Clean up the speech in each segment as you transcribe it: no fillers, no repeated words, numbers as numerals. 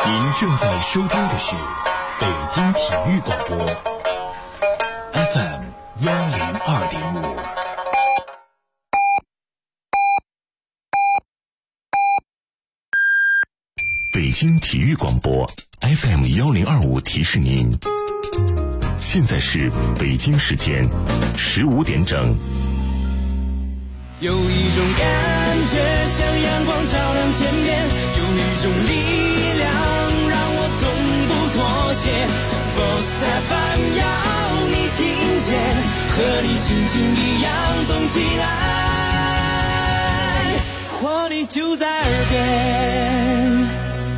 您正在收听的是北京体育广播 FM 102.5。北京体育广播 FM 1025提示您，现在是北京时间15点整。 有一种感觉像阳光照亮天边，有一种力量让我从不妥协。Sports FM 要你听见，和你心情一样动起来，活力就在耳边。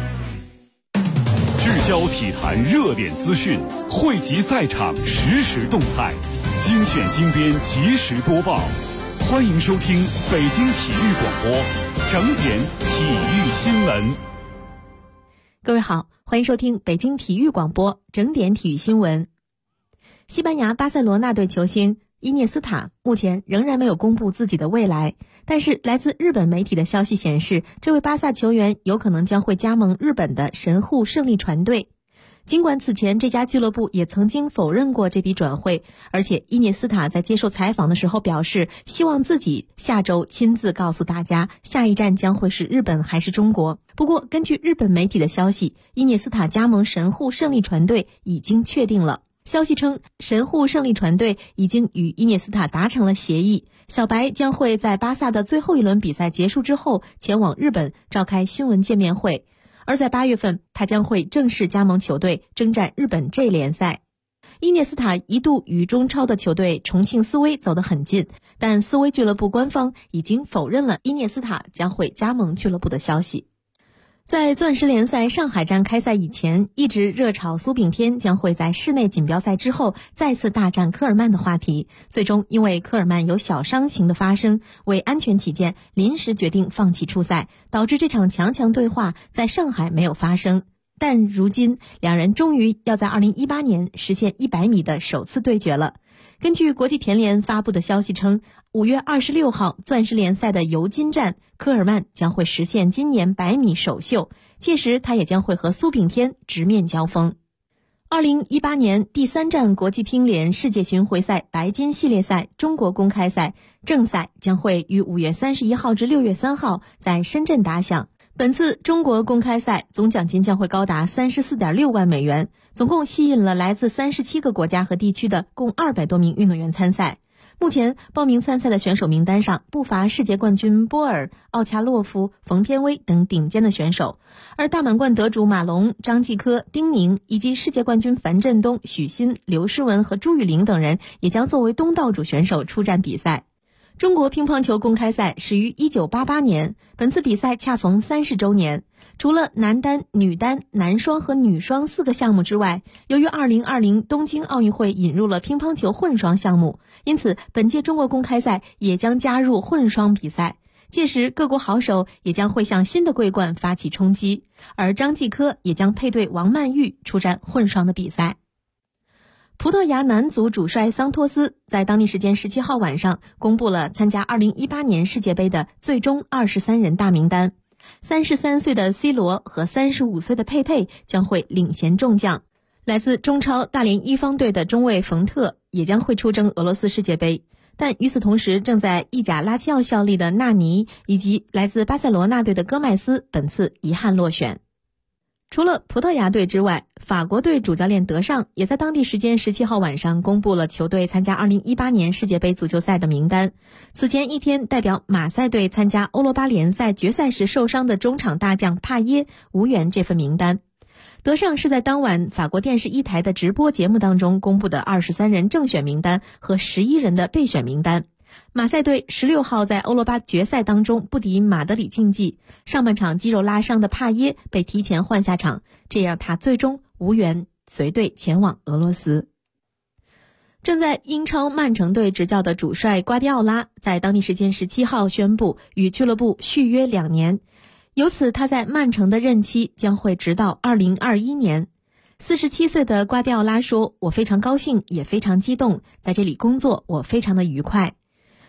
聚焦体坛热点资讯，汇集赛场实时动态，精选精编及时播报。欢迎收听北京体育广播整点体育新闻。 各位好，欢迎收听北京体育广播整点体育新闻。西班牙巴塞罗那队球星伊涅斯塔目前仍然没有公布自己的未来，但是来自日本媒体的消息显示，这位巴萨球员有可能将会加盟日本的神户胜利船队。尽管此前这家俱乐部也曾经否认过这笔转会，而且伊涅斯塔在接受采访的时候表示，希望自己下周亲自告诉大家下一站将会是日本还是中国。不过根据日本媒体的消息，伊涅斯塔加盟神户胜利船队已经确定了。消息称，神户胜利船队已经与伊涅斯塔达成了协议，小白将会在巴萨的最后一轮比赛结束之后前往日本召开新闻见面会。而在8月份，他将会正式加盟球队，征战日本 J 联赛。伊涅斯塔一度与中超的球队重庆斯威走得很近，但斯威俱乐部官方已经否认了伊涅斯塔将会加盟俱乐部的消息。在钻石联赛上海站开赛以前，一直热炒苏炳添将会在室内锦标赛之后再次大战科尔曼的话题，最终因为科尔曼有小伤情的发生，为安全起见临时决定放弃出赛，导致这场强强对话在上海没有发生。但如今两人终于要在2018年实现100米的首次对决了。根据国际田联发布的消息称，5月26号钻石联赛的尤金站，科尔曼将会实现今年100米首秀，届时他也将会和苏炳添直面交锋。2018年第3站国际乒联世界巡回赛白金系列赛中国公开赛正赛将会于5月31号至6月3号在深圳打响。本次中国公开赛总奖金将会高达34.6万美元，总共吸引了来自37个国家和地区的共200多名运动员参赛。目前报名参赛的选手名单上不乏世界冠军波尔、奥恰洛夫、冯天薇等顶尖的选手，而大满贯得主马龙、张继科、丁宁以及世界冠军樊振东、许昕、刘诗雯和朱雨玲等人也将作为东道主选手出战比赛。中国乒乓球公开赛始于1988年，本次比赛恰逢30周年。除了男单、女单、男双和女双4个项目之外，由于2020东京奥运会引入了乒乓球混双项目，因此本届中国公开赛也将加入混双比赛。届时各国好手也将会向新的桂冠发起冲击，而张继科也将配对王曼玉出战混双的比赛。葡萄牙男足主帅桑托斯在当地时间17号晚上公布了参加2018年世界杯的最终23人大名单。33岁的 C 罗和35岁的佩佩将会领衔众将，来自中超大连一方队的中卫冯特也将会出征俄罗斯世界杯。但与此同时，正在意甲拉齐奥效力的纳尼以及来自巴塞罗那队的戈麦斯本次遗憾落选。除了葡萄牙队之外，法国队主教练德尚也在当地时间17号晚上公布了球队参加2018年世界杯足球赛的名单。此前一天，代表马赛队参加欧罗巴联赛决赛时受伤的中场大将帕耶无缘这份名单。德尚是在当晚法国电视1台的直播节目当中公布的23人正选名单和11人的备选名单。马赛队16号在欧罗巴决赛当中不敌马德里竞技，上半场肌肉拉伤的帕耶被提前换下场，这让他最终无缘随队前往俄罗斯。正在英超曼城队执教的主帅瓜迪奥拉在当地时间17号宣布与俱乐部续约2年，由此他在曼城的任期将会直到2021年。47岁的瓜迪奥拉说，我非常高兴也非常激动，在这里工作我非常的愉快。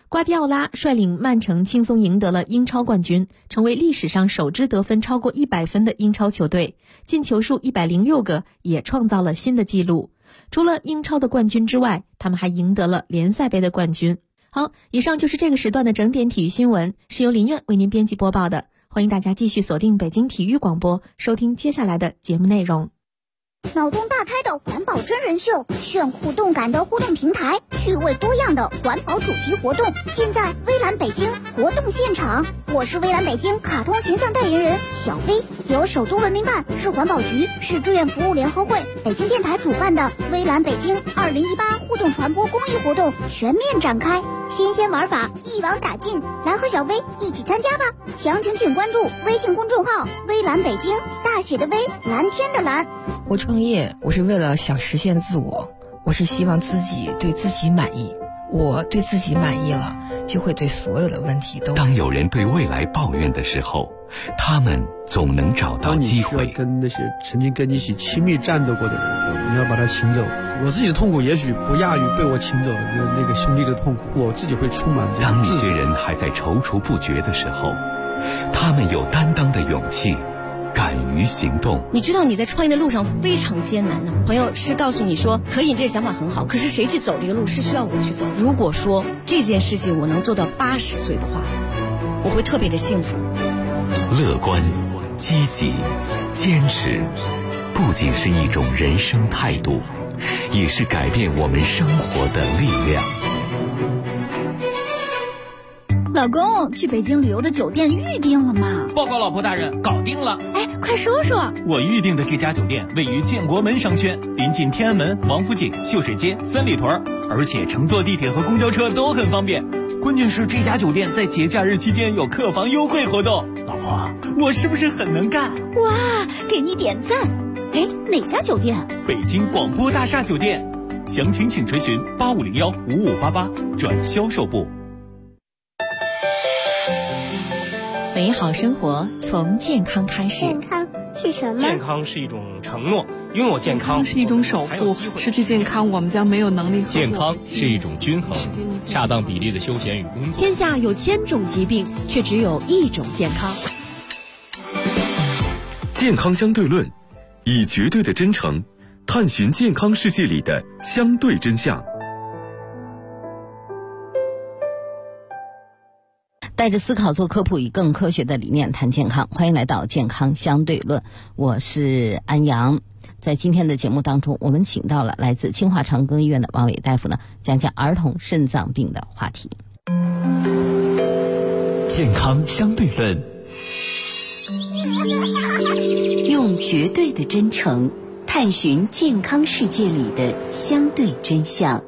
瓜迪奥拉率领曼城轻松赢得了英超冠军，成为历史上首支得分超过100分的英超球队，进球数106个，也创造了新的纪录。除了英超的冠军之外，他们还赢得了联赛杯的冠军。好，以上就是这个时段的整点体育新闻，是由林苑为您编辑播报的。欢迎大家继续锁定北京体育广播，收听接下来的节目内容。 脑洞大开的环保真人秀，炫酷动感的互动平台，趣味多样的环保主题活动，尽在微蓝北京活动现场。我是微蓝北京卡通形象代言人小飞，由首都文明办、市环保局、市志愿服务联合会、北京电台主办的微蓝北京2018互动传播公益活动全面展开，新鲜玩法一网打尽，来和小飞一起参加吧！详情请关注微信公众号微蓝北京，大写的微，蓝天的蓝。 我创业，我是为了想实现自我，我是希望自己对自己满意。我对自己满意了，就会对所有的问题都。 当有人对未来抱怨的时候，他们总能找到机会。 当你需要跟那些曾经跟你一起亲密战斗过的人，你要把他请走。我自己的痛苦也许不亚于被我请走的那个兄弟的痛苦，我自己会充满这种当一些人还在踌躇不决的时候，他们有担当的勇气，敢于行动。 你知道你在创业的路上非常艰难的，朋友是告诉你说可以，你这个想法很好，可是谁去走这个路是需要我去走。如果说这件事情我能做到80岁的话，我会特别的幸福。 乐观、积极、坚持，不仅是一种人生态度，也是改变我们生活的力量。 老公，去北京旅游的酒店预定了吗？ 报告老婆大人，搞定了。 哎，快说说。 我预定的这家酒店位于建国门商圈，临近天安门、王府井、秀水街、三里屯，而且乘坐地铁和公交车都很方便。关键是这家酒店在节假日期间有客房优惠活动。老婆，我是不是很能干？ 哇，给你点赞。哎，哪家酒店？ 北京广播大厦酒店。详情请垂询8501-5588转销售部。 美好生活从健康开始。 健康是什么？ 健康是一种承诺，拥有健康是一种守护，失去健康我们将没有能力。 健康是一种均衡，恰当比例的休闲与工作。 天下有1000种疾病，却只有一种健康。 健康相对论，以绝对的真诚探寻健康世界里的相对真相。 带着思考做科普，以更科学的理念谈健康。欢迎来到健康相对论，我是安阳。在今天的节目当中，我们请到了来自清华长庚医院的王伟大夫呢，讲讲儿童肾脏病的话题。 健康相对论， 用绝对的真诚探寻健康世界里的相对真相。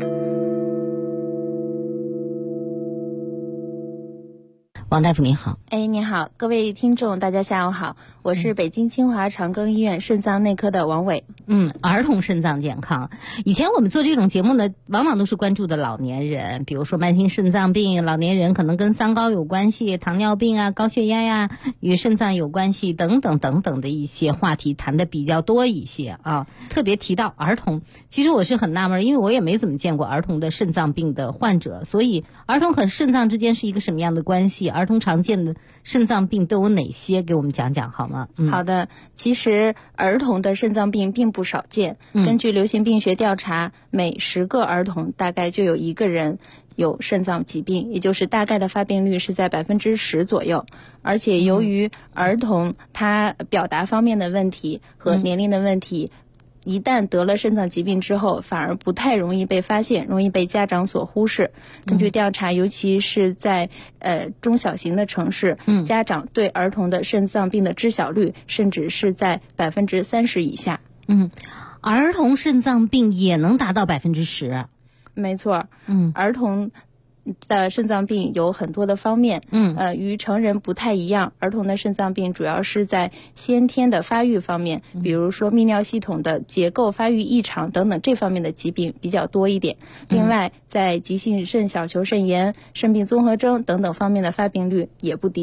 王大夫您好。 你好，各位听众大家下午好，我是北京清华长庚医院肾脏内科的王伟。 儿童肾脏健康，以前我们做这种节目呢，往往都是关注的老年人，比如说慢性肾脏病，老年人可能跟三高有关系，糖尿病啊、高血压呀，与肾脏有关系等等等等的一些话题谈的比较多一些啊。特别提到儿童，其实我是很纳闷，因为我也没怎么见过儿童的肾脏病的患者，所以儿童和肾脏之间是一个什么样的关系？儿童常见的肾脏病都有哪些？给我们讲讲好吗？ 好的，其实儿童的肾脏病并不少见。根据流行病学调查，每10个儿童大概就有1个人有肾脏疾病，也就是大概的发病率是在10%左右。而且由于儿童他表达方面的问题和年龄的问题，一旦得了肾脏疾病之后，反而不太容易被发现，容易被家长所忽视。根据调查，尤其是在中小型的城市，家长对儿童的肾脏病的知晓率甚至是在30%以下。 儿童肾脏病也能达到10%？ 没错。儿童的肾脏病有很多的方面，与成人不太一样。儿童的肾脏病主要是在先天的发育方面，比如说泌尿系统的结构发育异常等等这方面的疾病比较多一点。另外，在急性肾小球肾炎、肾病综合征等等方面的发病率也不低。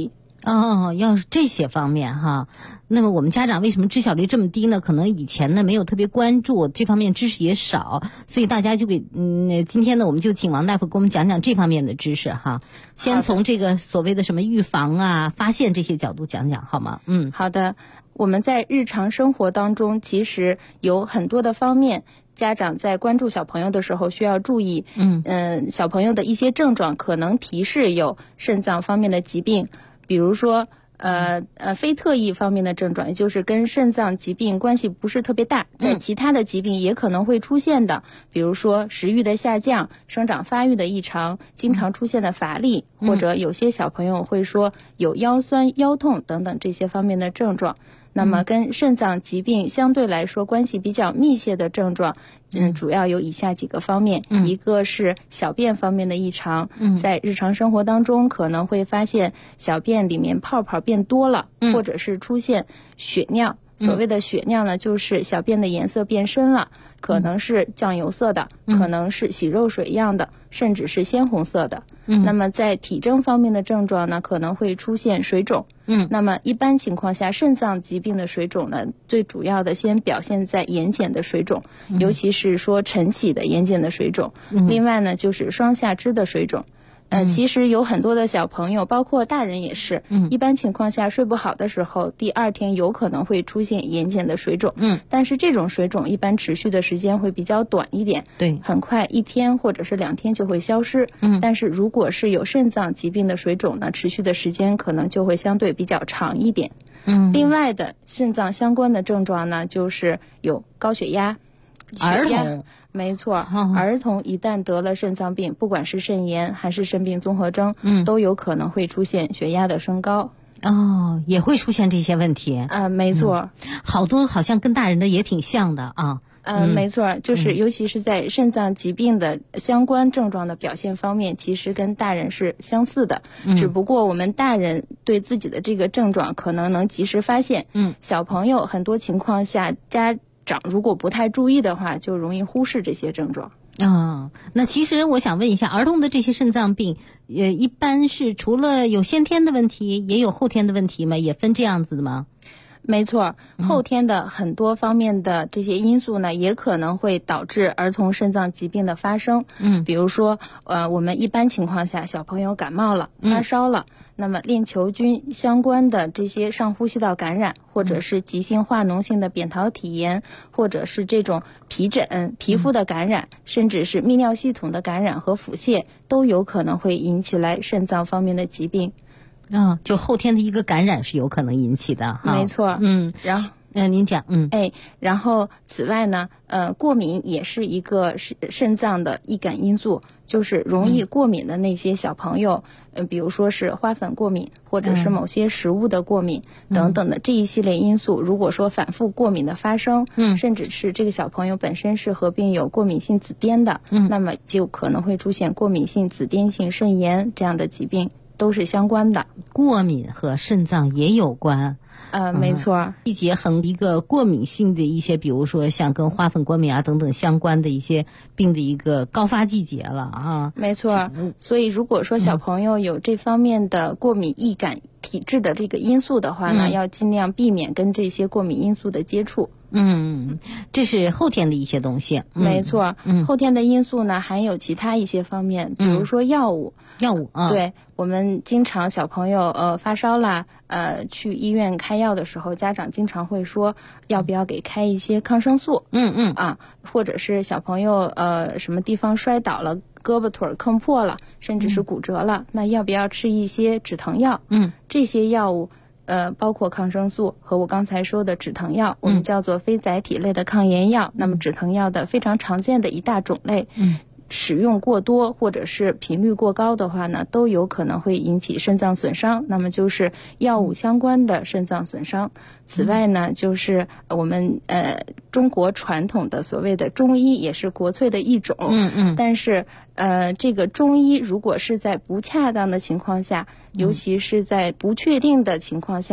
哦，要是这些方面哈，那么我们家长为什么知晓率这么低呢？可能以前呢没有特别关注这方面知识也少，所以大家就今天呢我们就请王大夫给我们讲讲这方面的知识哈。先从这个所谓的什么预防啊、发现这些角度讲讲好吗？ 好的。我们在日常生活当中，其实有很多的方面，家长在关注小朋友的时候需要注意。小朋友的一些症状可能提示有肾脏方面的疾病，比如说非特异方面的症状，也就是跟肾脏疾病关系不是特别大，在其他的疾病也可能会出现的，比如说食欲的下降、生长发育的异常、经常出现的乏力，或者有些小朋友会说有腰酸、腰痛等等这些方面的症状。那么跟肾脏疾病相对来说关系比较密切的症状，主要有以下几个方面。一个是小便方面的异常，在日常生活当中可能会发现小便里面泡泡变多了，或者是出现血尿。所谓的血尿呢，就是小便的颜色变深了，可能是酱油色的，可能是洗肉水样的，甚至是鲜红色的。那么在体征方面的症状呢，可能会出现水肿。那么一般情况下，肾脏疾病的水肿呢，最主要的先表现在眼睑的水肿，尤其是说晨起的眼睑的水肿。另外呢，就是双下肢的水肿。其实有很多的小朋友，包括大人也是，一般情况下睡不好的时候，第二天有可能会出现眼睑的水肿。但是这种水肿一般持续的时间会比较短一点， 对， 很快1天或者是2天就会消失。但是如果是有肾脏疾病的水肿呢，持续的时间可能就会相对比较长一点。另外的肾脏相关的症状呢，就是有高血压。 儿童， 没错，儿童一旦得了肾脏病，不管是肾炎还是肾病综合征，都有可能会出现血压的升高。 也会出现这些问题。 没错， 好多好像跟大人的也挺像的啊。 没错，就是尤其是在肾脏疾病的相关症状的表现方面，其实跟大人是相似的，只不过我们大人对自己的这个症状可能能及时发现。小朋友很多情况下家长如果不太注意的话，就容易忽视这些症状。 那其实我想问一下，儿童的这些肾脏病，一般是除了有先天的问题，也有后天的问题吗？也分这样子的吗？ 没错，后天的很多方面的这些因素呢，也可能会导致儿童肾脏疾病的发生。比如说，我们一般情况下，小朋友感冒了、发烧了，那么链球菌相关的这些上呼吸道感染，或者是急性化脓性的扁桃体炎，或者是这种皮疹、皮肤的感染，甚至是泌尿系统的感染和腹泻，都有可能会引起来肾脏方面的疾病。 就后天的一个感染是有可能引起的哈。 没错。然后您讲。 然后此外呢，过敏也是一个肾脏的易感因素，就是容易过敏的那些小朋友，比如说是花粉过敏，或者是某些食物的过敏等等的这一系列因素，如果说反复过敏的发生，甚至是这个小朋友本身是合并有过敏性紫癜的，那么就可能会出现过敏性紫癜性肾炎这样的疾病。都是相关的， 过敏和肾脏也有关。 没错， 季节和一个过敏性的一些，比如说像跟花粉过敏啊等等相关的一些病的一个高发季节了啊。 没错，所以如果说小朋友有这方面的过敏易感体质的这个因素的话呢，要尽量避免跟这些过敏因素的接触。 这是后天的一些东西。 没错，后天的因素呢还有其他一些方面，比如说药物。对，我们经常小朋友发烧啦，去医院开药的时候，家长经常会说要不要给开一些抗生素。或者是小朋友什么地方摔倒了，胳膊腿磕破了，甚至是骨折了，那要不要吃一些止疼药？这些药物包括抗生素和我刚才说的止疼药，我们叫做非甾体类的抗炎药。那么止疼药的非常常见的一大种类，使用过多或者是频率过高的话呢，都有可能会引起肾脏损伤，那么就是药物相关的肾脏损伤。此外呢，就是我们中国传统的所谓的中医也是国粹的一种。但是这个中医如果是在不恰当的情况下，尤其是在不确定的情况下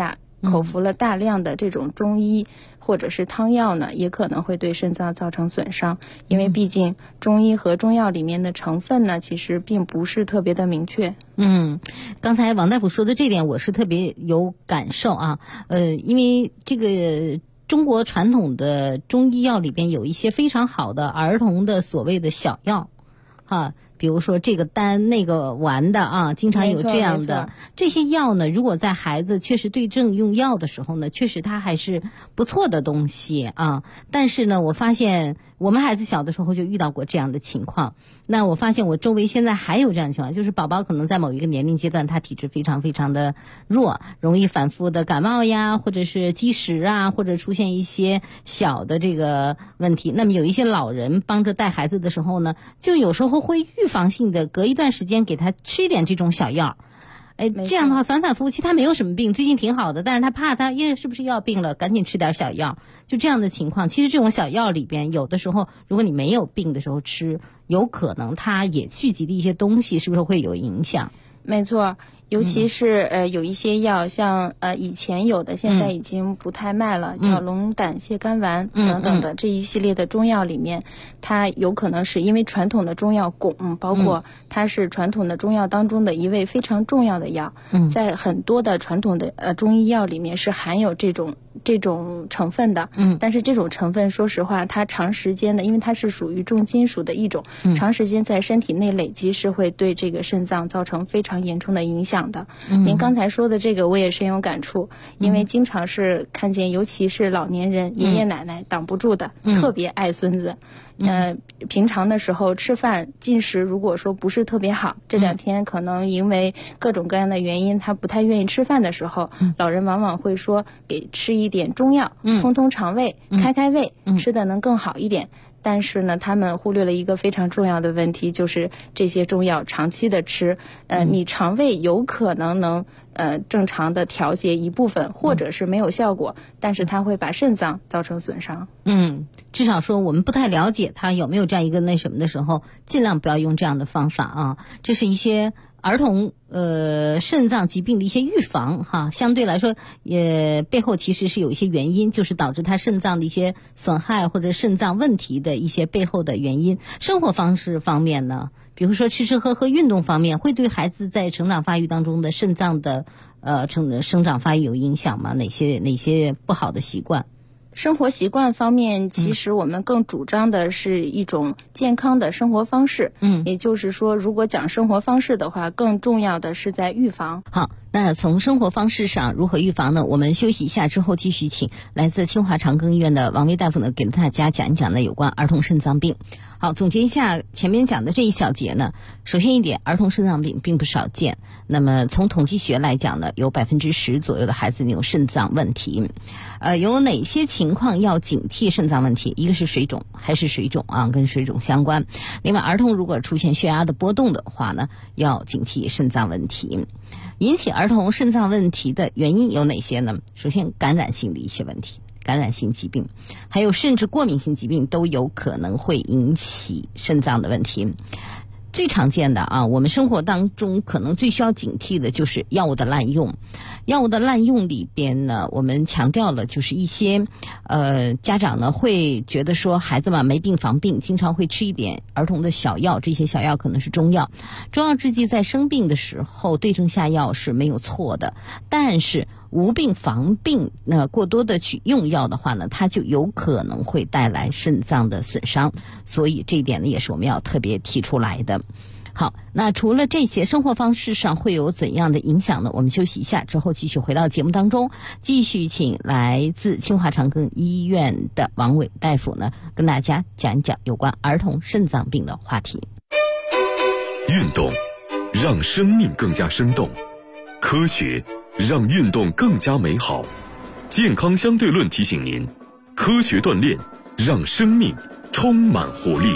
口服了大量的这种中医或者是汤药呢，也可能会对肾脏造成损伤，因为毕竟中医和中药里面的成分呢，其实并不是特别的明确。 刚才王大夫说的这点我是特别有感受啊，因为这个中国传统的中医药里边有一些非常好的儿童的所谓的小药比如说这个丹那个丸的啊，经常有这样的这些药呢。如果在孩子确实对症用药的时候呢，确实它还是不错的东西啊。但是呢，我发现我们孩子小的时候就遇到过这样的情况。那我发现我周围现在还有这样的情况，就是宝宝可能在某一个年龄阶段，他体质非常非常的弱，容易反复的感冒呀，或者是积食啊，或者出现一些小的这个问题。那么有一些老人帮着带孩子的时候呢，就有时候会预防性的隔一段时间给他吃一点这种小药。这样的话反反复复，其实他没有什么病，最近挺好的，但是他怕他是不是要病了，赶紧吃点小药，就这样的情况。其实这种小药里边有的时候，如果你没有病的时候吃，有可能它也聚集的一些东西是不是会有影响？ 没错，尤其是有一些药，像以前有的现在已经不太卖了，叫龙胆泻肝丸等等的这一系列的中药里面，它有可能是因为传统的中药汞，包括它是传统的中药当中的一味非常重要的药，在很多的传统的中医药里面是含有这种成分的，但是这种成分说实话它长时间的，因为它是属于重金属的一种，长时间在身体内累积是会对这个肾脏造成非常严重的影响的。您刚才说的这个我也深有感触，因为经常是看见尤其是老年人爷爷奶奶挡不住的，特别爱孙子，平常的时候吃饭进食如果说不是特别好，这2天可能因为各种各样的原因他不太愿意吃饭的时候，老人往往会说给吃一点中药，通通肠胃，开胃，吃的能更好一点。但是呢，他们忽略了一个非常重要的问题，就是这些中药长期的吃，你肠胃有可能能正常的调节一部分，或者是没有效果，但是它会把肾脏造成损伤。 至少说我们不太了解它有没有这样一个那什么的时候，尽量不要用这样的方法啊。这是一些儿童肾脏疾病的一些预防哈，相对来说背后其实是有一些原因，就是导致他肾脏的一些损害或者肾脏问题的一些背后的原因。生活方式方面呢，比如说吃吃喝喝，运动方面会对孩子在成长发育当中的肾脏的生长发育有影响吗？哪些不好的习惯？ 生活习惯方面，其实我们更主张的是一种健康的生活方式。也就是说，如果讲生活方式的话，更重要的是在预防。 好，那从生活方式上如何预防呢？我们休息一下之后，继续请来自清华长庚医院的王薇大夫呢，给大家讲一讲呢有关儿童肾脏病。好，总结一下前面讲的这一小节呢，首先一点，儿童肾脏病并不少见。那么从统计学来讲呢，有10%左右的孩子有肾脏问题。有哪些情况要警惕肾脏问题？一个是水肿，还是水肿啊，跟水肿相关。另外，儿童如果出现血压的波动的话呢，要警惕肾脏问题。引起儿童肾脏问题的原因有哪些呢？首先，感染性的一些问题，感染性疾病，还有甚至过敏性疾病都有可能会引起肾脏的问题。最常见的啊，我们生活当中可能最需要警惕的就是药物的滥用。药物的滥用里边呢，我们强调了就是一些家长呢会觉得说孩子嘛没病防病，经常会吃一点儿童的小药，这些小药可能是中药。中药制剂在生病的时候对症下药是没有错的，但是无病防病，过多的去用药的话呢，它就有可能会带来肾脏的损伤，所以这一点呢也是我们要特别提出来的。好，那除了这些，生活方式上会有怎样的影响呢？我们休息一下之后继续回到节目当中，继续请来自清华长庚医院的王薇大夫呢，跟大家讲一讲有关儿童肾脏病的话题。 运动让生命更加生动，科学让运动更加美好。健康相对论提醒您，科学锻炼让生命充满活力。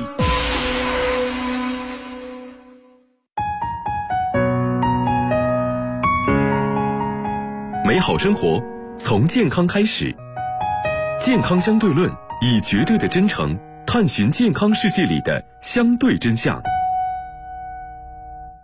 美好生活从健康开始，健康相对论以绝对的真诚探寻健康世界里的相对真相。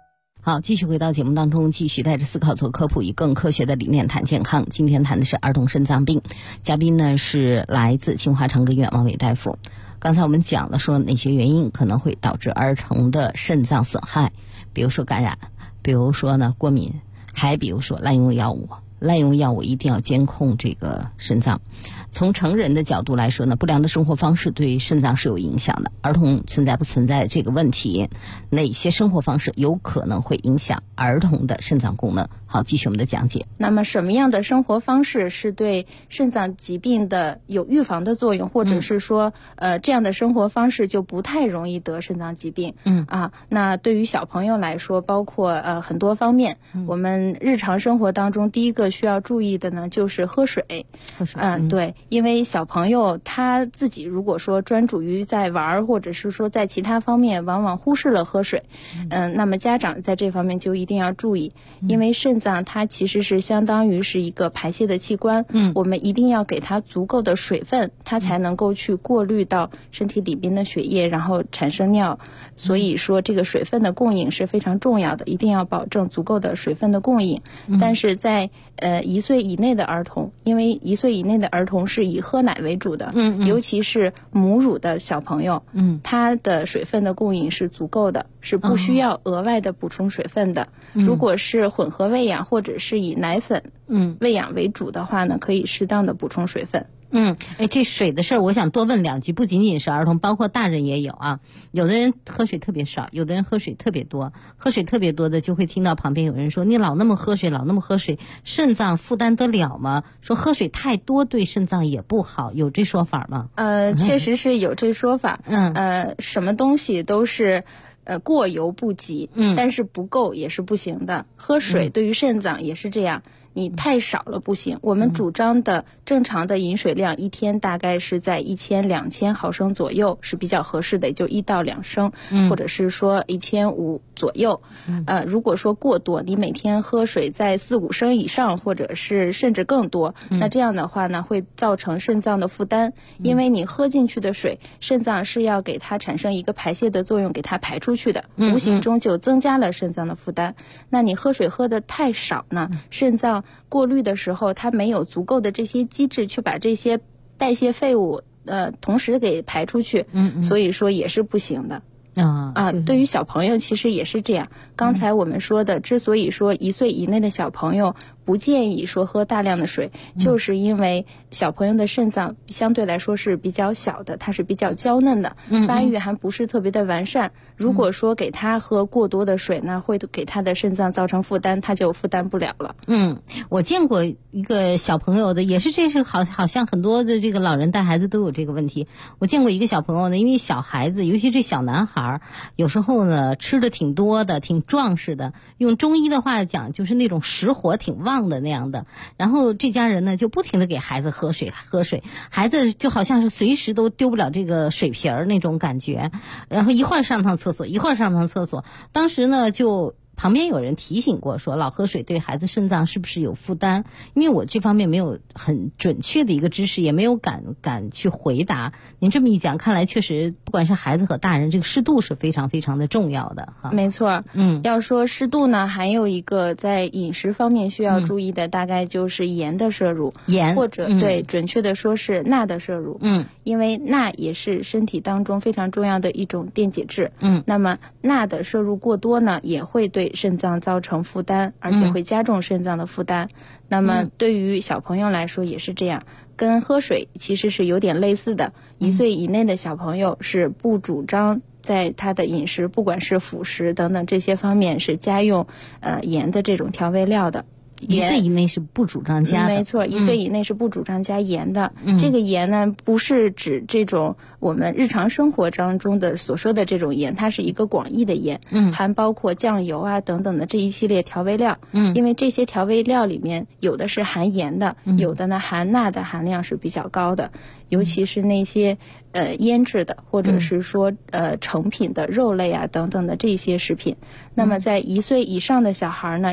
好，继续回到节目当中，继续带着思考做科普，以更科学的理念谈健康。今天谈的是儿童肾脏病，嘉宾呢是来自清华长庚医院王伟大夫。刚才我们讲了说哪些原因可能会导致儿童的肾脏损害，比如说感染，比如说呢过敏，还比如说滥用药物。滥用药物一定要监控这个肾脏。从成人的角度来说呢，不良的生活方式对肾脏是有影响的。儿童存在不存在这个问题？哪些生活方式有可能会影响儿童的肾脏功能？好，继续我们的讲解。 那么什么样的生活方式是对肾脏疾病的有预防的作用，或者是说这样的生活方式就不太容易得肾脏疾病？那对于小朋友来说，包括很多方面，我们日常生活当中第一个需要注意的呢就是喝水。对，因为小朋友他自己如果说专注于在玩，或者是说在其他方面往往忽视了喝水，那么家长在这方面就一定要注意，因为肾脏它其实是相当于是一个排泄的器官，我们一定要给它足够的水分，它才能够去过滤到身体里边的血液，然后产生尿。所以说这个水分的供应是非常重要的，一定要保证足够的水分的供应。但是在1岁以内的儿童，因为1岁以内的儿童是以喝奶为主的，尤其是母乳的小朋友，他的水分的供应是足够的，是不需要额外的补充水分的。如果是混合喂养或者是以奶粉喂养为主的话呢，可以适当的补充水分。 这水的事儿我想多问两句，不仅仅是儿童，包括大人也有啊。有的人喝水特别少，有的人喝水特别多。喝水特别多的就会听到旁边有人说，你老那么喝水，老那么喝水，肾脏负担得了吗？说喝水太多对肾脏也不好，有这说法吗？ 确实是有这说法。什么东西都是过犹不及，但是不够也是不行的。喝水对于肾脏也是这样，你太少了不行。我们主张的正常的饮水量一天大概是在1000-2000毫升左右是比较合适的，也就1到2升，或者是说1500左右。如果说过多，你每天喝水在4-5升以上，或者是甚至更多，那这样的话呢会造成肾脏的负担，因为你喝进去的水，肾脏是要给它产生一个排泄的作用，给它排出去的，无形中就增加了肾脏的负担。那你喝水喝得太少呢，肾脏过滤的时候它没有足够的这些机制去把这些代谢废物同时给排出去，所以说也是不行的。对于小朋友其实也是这样。刚才我们说的，之所以说1岁以内的小朋友不建议说喝大量的水，就是因为小朋友的肾脏相对来说是比较小的，它是比较娇嫩的，发育还不是特别的完善。如果说给他喝过多的水呢，会给他的肾脏造成负担，他就负担不了了。 我见过一个小朋友的，也是这是好像很多的这个老人带孩子都有这个问题。我见过一个小朋友呢，因为小孩子，尤其是小男孩，有时候呢吃的挺多的，挺壮实的，用中医的话讲就是那种实火挺旺的那样的。然后这家人呢就不停的给孩子喝水，孩子就好像是随时都丢不了这个水瓶儿那种感觉，然后一会儿上趟厕所，一会儿上趟厕所。当时呢就旁边有人提醒过说，老喝水对孩子肾脏是不是有负担？因为我这方面没有很准确的一个知识，也没有敢去回答。您这么一讲，看来确实不管是孩子和大人，这个适度是非常非常的重要的哈。 没错，要说适度呢，还有一个在饮食方面需要注意的，大概就是盐的摄入，或者对，准确的说是钠的摄入。因为钠也是身体当中非常重要的一种电解质。那么钠的摄入过多呢，也会对肾脏造成负担，而且会加重肾脏的负担。那么对于小朋友来说也是这样，跟喝水其实是有点类似的。1岁以内的小朋友是不主张在他的饮食，不管是辅食等等这些方面是加用盐的这种调味料的。 1岁以内是不主张加的。 没错，1岁以内是不主张加盐的。这个盐呢，不是指这种我们日常生活当中的所说的这种盐，它是一个广义的盐，还包括酱油啊等等的这一系列调味料。因为这些调味料里面有的是含盐的，有的呢含钠的含量是比较高的，尤其是那些腌制的或者是说成品的肉类啊等等的这些食品。那么在1岁以上的小孩呢，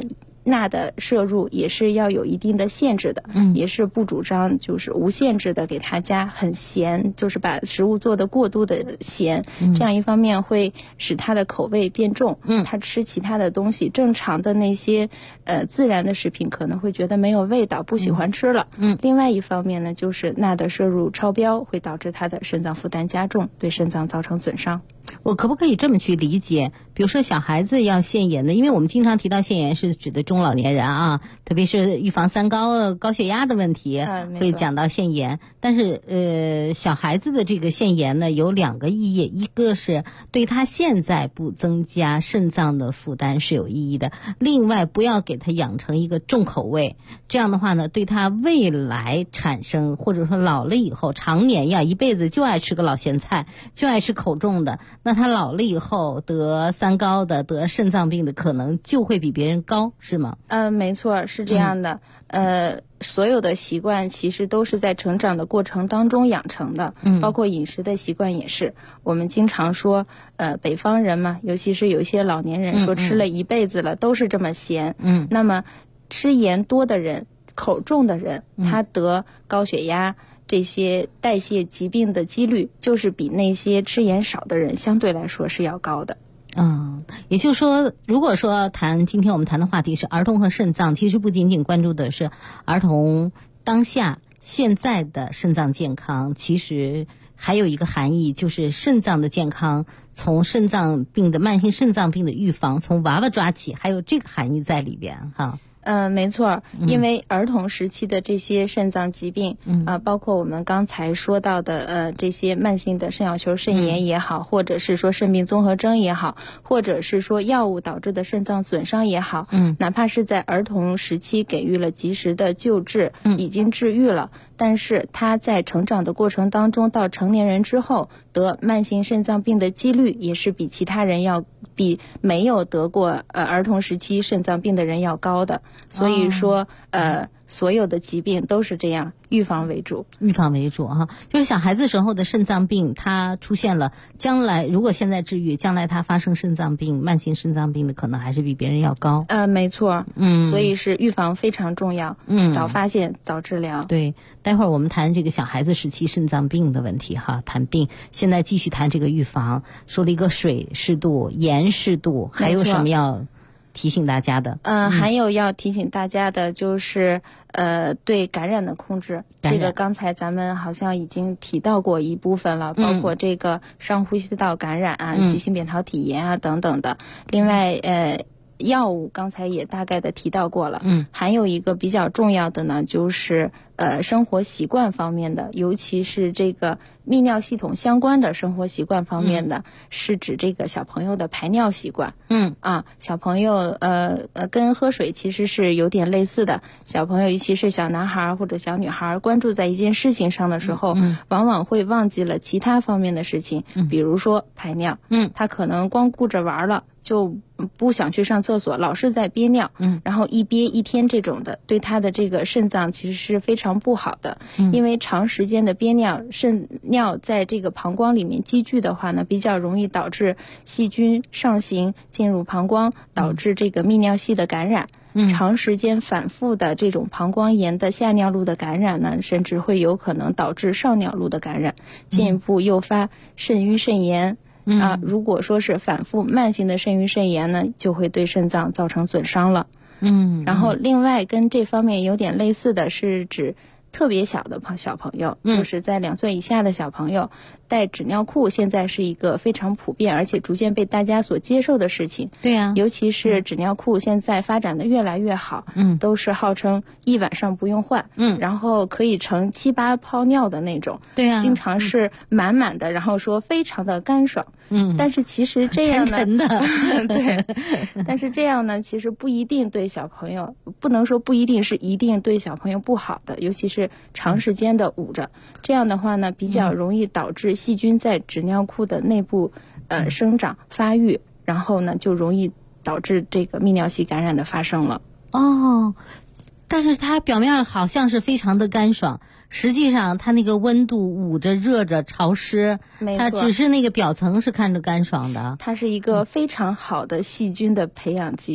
钠的摄入也是要有一定的限制的，也是不主张就是无限制的给它加很咸，就是把食物做得过度的咸，这样一方面会使它的口味变重，它吃其他的东西，正常的那些自然的食品可能会觉得没有味道，不喜欢吃了。另外一方面呢，就是钠的摄入超标会导致它的肾脏负担加重，对肾脏造成损伤。 我可不可以这么去理解？比如说小孩子要限盐的，因为我们经常提到限盐是指的中老年人啊，特别是预防三高、高血压的问题，会讲到限盐。但是小孩子的这个限盐呢，有2个意义，一个是对他现在不增加肾脏的负担是有意义的，另外不要给他养成一个重口味，这样的话呢，对他未来产生或者说老了以后常年一辈子就爱吃个老咸菜，就爱吃口重的，那他老了以后得三高的、得肾脏病的可能就会比别人高，是吗？ 没错，是这样的。所有的习惯其实都是在成长的过程当中养成的，包括饮食的习惯也是。我们经常说，北方人嘛，尤其是有一些老年人说吃了一辈子了，都是这么咸。那么吃盐多的人、口重的人，他得高血压这些代谢疾病的几率就是比那些吃盐少的人相对来说是要高的。 也就是说，如果说今天我们谈的话题是儿童和肾脏，其实不仅仅关注的是儿童当下现在的肾脏健康，其实还有一个含义，就是肾脏的健康，从肾脏病的慢性肾脏病的预防，从娃娃抓起，还有这个含义在里边哈。 没错，因为儿童时期的这些肾脏疾病，包括我们刚才说到的这些慢性的肾小球肾炎也好，或者是说肾病综合征也好，或者是说药物导致的肾脏损伤也好，哪怕是在儿童时期给予了及时的救治，已经治愈了，但是他在成长的过程当中，到成年人之后得慢性肾脏病的几率也是比其他人比没有得过儿童时期肾脏病的人要高的。所以说所有的疾病都是这样，预防为主。预防为主哈， 就是小孩子时候的肾脏病，它出现了，将来如果现在治愈，将来它发生肾脏病、慢性肾脏病的可能还是比别人要高。 没错，所以是预防非常重要，早发现早治疗。 对，待会儿我们谈这个小孩子时期肾脏病的问题哈，谈病。现在继续谈这个预防，说了一个水适度、盐适度，还有什么要提醒大家的？ 还有要提醒大家的就是对感染的控制，这个刚才咱们好像已经提到过一部分了，包括这个上呼吸道感染啊、急性扁桃体炎啊等等的。另外药物刚才也大概的提到过了，还有一个比较重要的呢，就是生活习惯方面的，尤其是这个泌尿系统相关的生活习惯方面的，是指这个小朋友的排尿习惯。小朋友跟喝水其实是有点类似的，小朋友尤其是小男孩或者小女孩，关注在一件事情上的时候，往往会忘记了其他方面的事情，比如说排尿，他可能光顾着玩了，就不想去上厕所，老是在憋尿，然后一憋一天，这种的对他的这个肾脏其实是非常不好的，因为长时间的憋尿，肾尿在这个膀胱里面积聚的话呢，比较容易导致细菌上行进入膀胱，导致这个泌尿系的感染。长时间反复的这种膀胱炎的下尿路的感染呢，甚至会有可能导致上尿路的感染，进一步诱发肾盂肾炎。如果说是反复慢性的肾盂肾炎呢，就会对肾脏造成损伤了。然后另外跟这方面有点类似的是指特别小的小朋友，就是在2岁以下的小朋友带纸尿裤，现在是一个非常普遍而且逐渐被大家所接受的事情。 对呀， 尤其是纸尿裤现在发展的越来越好，都是号称1晚上不用换，然后可以盛7、8泡尿的那种。 对呀， 经常是满满的，然后说非常的干爽。但是其实这样呢， 沉沉的对，但是这样呢，其实不一定对小朋友，不能说不一定是一定对小朋友不好的，尤其是长时间的捂着，这样的话呢，比较容易导致细菌在纸尿裤的内部生长发育，然后呢就容易导致这个泌尿系感染的发生了。 但是它表面好像是非常的干爽，实际上它那个温度捂着、热着、潮湿，它只是那个表层是看着干爽的。 它是一个非常好的细菌的培养基。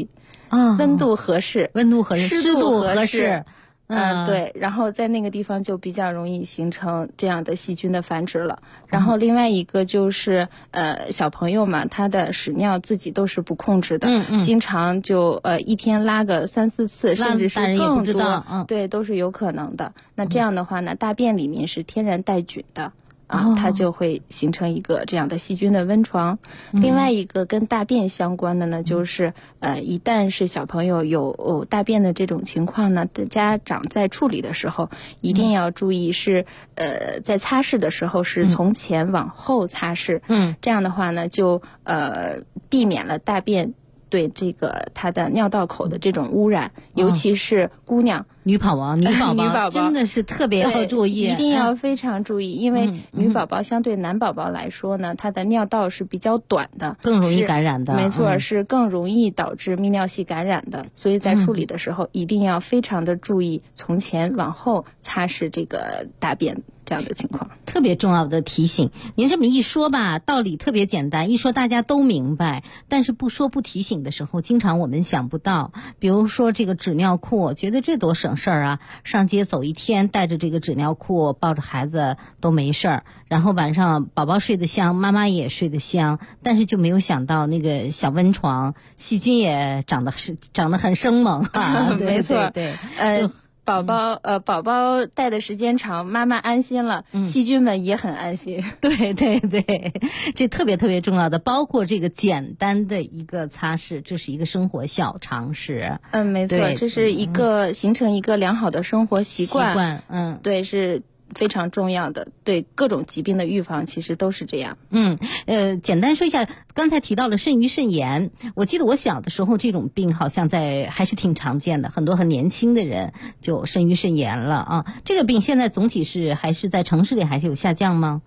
温度合适，湿度合适。对，然后在那个地方就比较容易形成这样的细菌的繁殖了。然后另外一个就是小朋友嘛，他的屎尿自己都是不控制的，经常就一天拉个3-4次，甚至是更多，对，都是有可能的。那这样的话呢，大便里面是天然带菌的。它就会形成一个这样的细菌的温床。另外一个跟大便相关的呢，就是一旦是小朋友有大便的这种情况呢，家长在处理的时候一定要注意是在擦拭的时候是从前往后擦拭，这样的话呢就避免了大便对这个他的尿道口的这种污染，尤其是姑娘。 女宝宝真的是特别要注意， 一定要非常注意，因为女宝宝相对男宝宝来说呢，她的尿道是比较短的， 更容易感染的。 没错，是更容易导致泌尿系感染的。所以在处理的时候一定要非常的注意从前往后擦拭这个大便这样的情况。 特别重要的提醒，您这么一说吧，道理特别简单，一说大家都明白，但是不说不提醒的时候，经常我们想不到。比如说这个纸尿裤，觉得这多省事儿啊，上街走一天带着这个纸尿裤抱着孩子都没事儿，然后晚上宝宝睡得香，妈妈也睡得香，但是就没有想到那个小温床细菌也长得很生猛啊。 没错， 对， 宝宝带的时间长，妈妈安心了，细菌们也很安心。 对，这特别特别重要的，包括这个简单的一个擦拭，这是一个生活小常识。 没错，这是一个形成一个良好的生活习惯。对，是非常重要的，对各种疾病的预防其实都是这样。 简单说一下，刚才提到了肾盂肾炎，我记得我小的时候这种病好像还是挺常见的，很多很年轻的人就肾盂肾炎了啊。这个病现在总体还是在城市里还是有下降吗？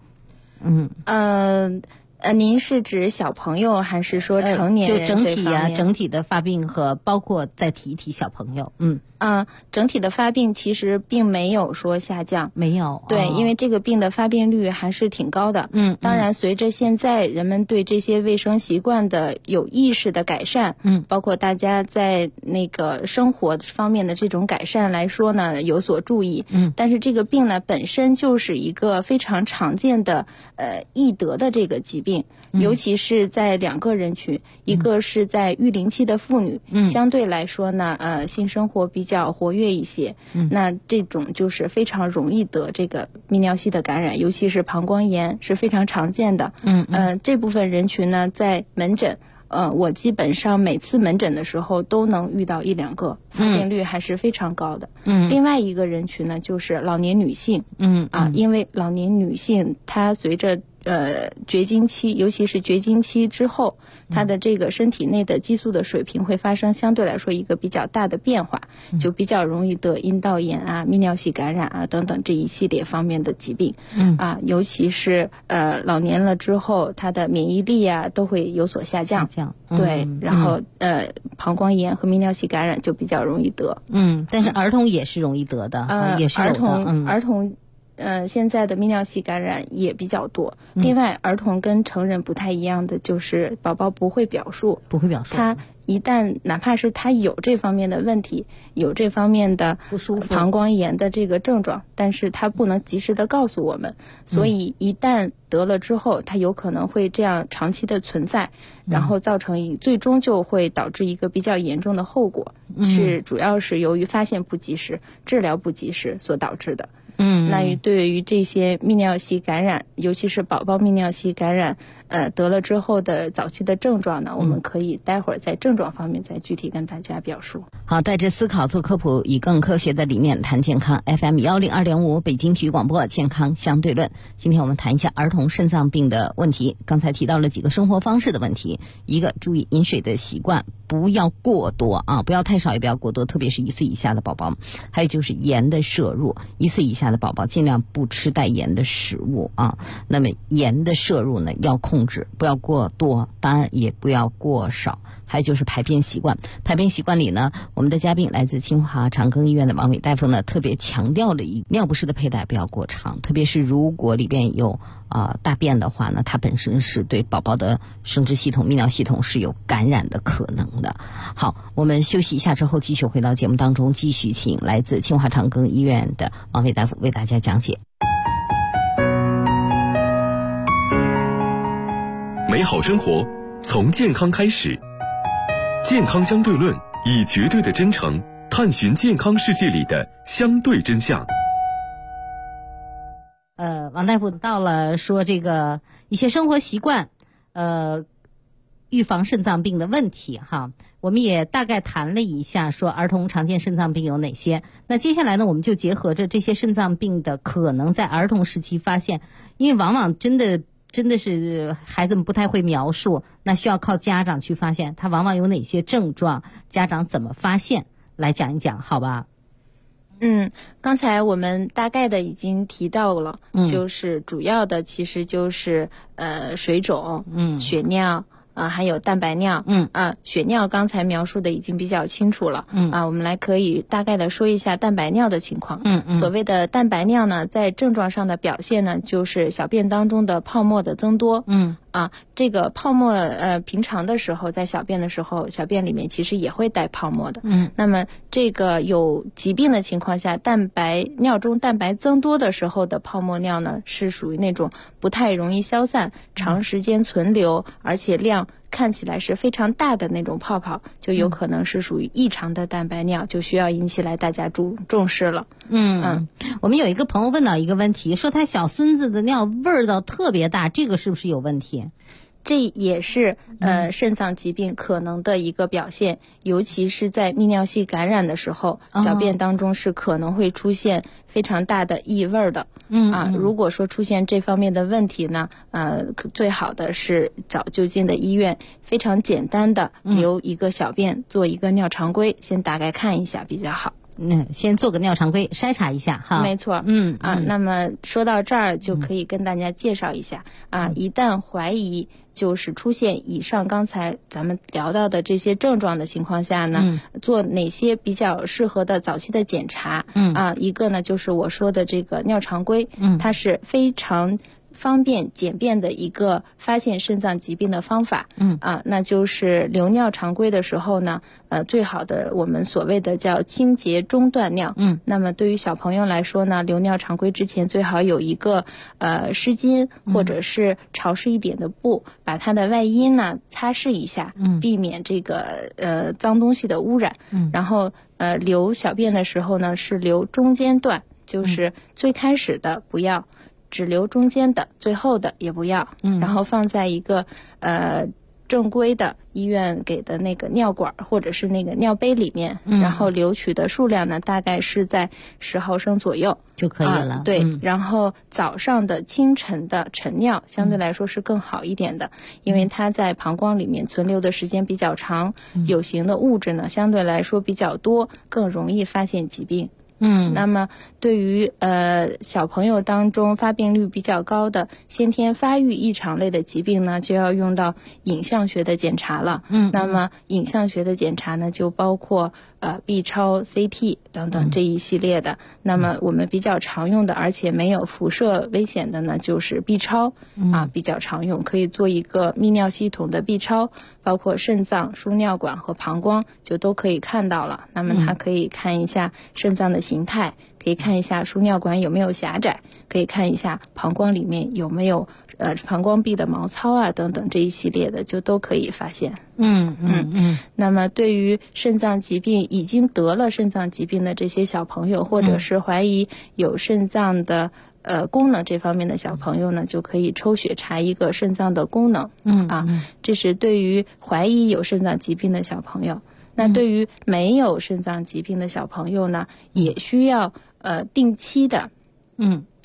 您是指小朋友还是说成年人？ 就整体的发病和包括再提一提小朋友。 整体的发病其实并没有说下降， 没有。 对，因为这个病的发病率还是挺高的。当然随着现在人们对这些卫生习惯的有意识的改善，包括大家在那个生活方面的这种改善来说呢，有所注意。但是这个病呢本身就是一个非常常见的易得的这个疾病，尤其是在两个人群，一个是在育龄期的妇女，相对来说呢性生活比较活跃一些，那这种就是非常容易得这个泌尿系的感染，尤其是膀胱炎是非常常见的。这部分人群呢在门诊我基本上每次门诊的时候都能遇到1-2个，发病率还是非常高的。另外一个人群呢就是老年女性。因为老年女性她随着绝经期，尤其是绝经期之后，她的这个身体内的激素的水平会发生相对来说一个比较大的变化，就比较容易得阴道炎啊、泌尿系感染啊等等这一系列方面的疾病。尤其是老年了之后，她的免疫力啊都会有所下降。对，然后膀胱炎和泌尿系感染就比较容易得。 但是儿童也是容易得的，也是有的。 儿童现在的泌尿系感染也比较多。另外，儿童跟成人不太一样的就是宝宝不会表述，他一旦哪怕是他有这方面的问题，有这方面的不舒服膀胱炎的这个症状，但是他不能及时的告诉我们，所以一旦得了之后，他有可能会这样长期的存在，然后造成最终就会导致一个比较严重的后果，主要是由于发现不及时、治疗不及时所导致的。那对于这些泌尿系感染，尤其是宝宝泌尿系感染，得了之后的早期的症状呢，我们可以待会儿在症状方面再具体跟大家表述。 好，带着思考做科普，以更科学的理念谈健康。FM 102.5北京体育广播健康相对论。今天我们谈一下儿童肾脏病的问题。刚才提到了几个生活方式的问题，一个注意饮水的习惯，不要过多啊，不要太少也不要过多，特别是1岁以下的宝宝。还有就是盐的摄入，1岁以下的宝宝尽量不吃带盐的食物啊。那么盐的摄入呢要控控制，不要过多，当然也不要过少。还有就是排便习惯，排便习惯里呢，我们的嘉宾来自清华长庚医院的王伟大夫呢，特别强调了尿不湿的佩戴不要过长，特别是如果里边有大便的话呢，它本身是对宝宝的生殖系统、泌尿系统是有感染的可能的。好，我们休息一下之后，继续回到节目当中，继续请来自清华长庚医院的王伟大夫为大家讲解。 美好生活从健康开始，健康相对论以绝对的真诚探寻健康世界里的相对真相。 王大夫到了说这个一些生活习惯，预防肾脏病的问题哈，我们也大概谈了一下，说儿童常见肾脏病有哪些。那接下来呢，我们就结合着这些肾脏病的可能在儿童时期发现，因为往往真的是孩子们不太会描述，那需要靠家长去发现，他往往有哪些症状，家长怎么发现，来讲一讲，好吧？ 刚才我们大概的已经提到了，就是主要的其实就是水肿、血尿。还有蛋白尿，血尿刚才描述的已经比较清楚了，我们来可以大概的说一下蛋白尿的情况。所谓的蛋白尿呢，在症状上的表现呢，就是小便当中的泡沫的增多，这个泡沫平常的时候在小便的时候，小便里面其实也会带泡沫的，那么这个有疾病的情况下，尿中蛋白增多的时候的泡沫尿呢，是属于那种不太容易消散、长时间存留，而且量看起来是非常大的那种泡泡，就有可能是属于异常的蛋白尿，就需要引起来大家重视了。 我们有一个朋友问到一个问题，说他小孙子的尿味道特别大，这个是不是有问题？ 这也是肾脏疾病可能的一个表现，尤其是在泌尿系感染的时候，小便当中是可能会出现非常大的异味的。如果说出现这方面的问题呢，最好的是找就近的医院，非常简单的留一个小便，做一个尿常规，先大概看一下比较好。 先做个尿常规筛查一下哈。 没错。那么说到这儿就可以跟大家介绍一下一旦怀疑就是出现以上刚才咱们聊到的这些症状的情况下呢，做哪些比较适合的早期的检查。一个呢就是我说的这个尿常规，它是非常方便简便的一个发现肾脏疾病的方法。那就是留尿常规的时候呢，最好的我们所谓的叫清洁中断尿。那么对于小朋友来说呢，留尿常规之前最好有一个湿巾或者是潮湿一点的布，把它的外阴呢擦拭一下，避免这个脏东西的污染。然后留小便的时候呢，是留中间段，就是最开始的不要，只留中间的，最后的也不要，然后放在一个正规的医院给的那个尿管或者是那个尿杯里面，然后留取的数量呢大概是在10毫升左右就可以了。 对，然后早上的清晨的晨尿相对来说是更好一点的，因为它在膀胱里面存留的时间比较长，有形的物质呢相对来说比较多，更容易发现疾病。那么对于小朋友当中发病率比较高的先天发育异常类的疾病呢，就要用到影像学的检查了。那么影像学的检查呢，就包括B 超、CT 等等这一系列的。那么我们比较常用的，而且没有辐射危险的呢，就是 B 超比较常用，可以做一个泌尿系统的 B 超，包括肾脏、输尿管和膀胱就都可以看到了。那么它可以看一下肾脏的形态，可以看一下输尿管有没有狭窄，可以看一下膀胱里面有没有膀胱壁的毛糙等等这一系列的就都可以发现。那么对于肾脏疾病已经得了肾脏疾病的这些小朋友，或者是怀疑有肾脏的功能这方面的小朋友呢，就可以抽血查一个肾脏的功能。这是对于怀疑有肾脏疾病的小朋友。那对于没有肾脏疾病的小朋友呢，也需要定期的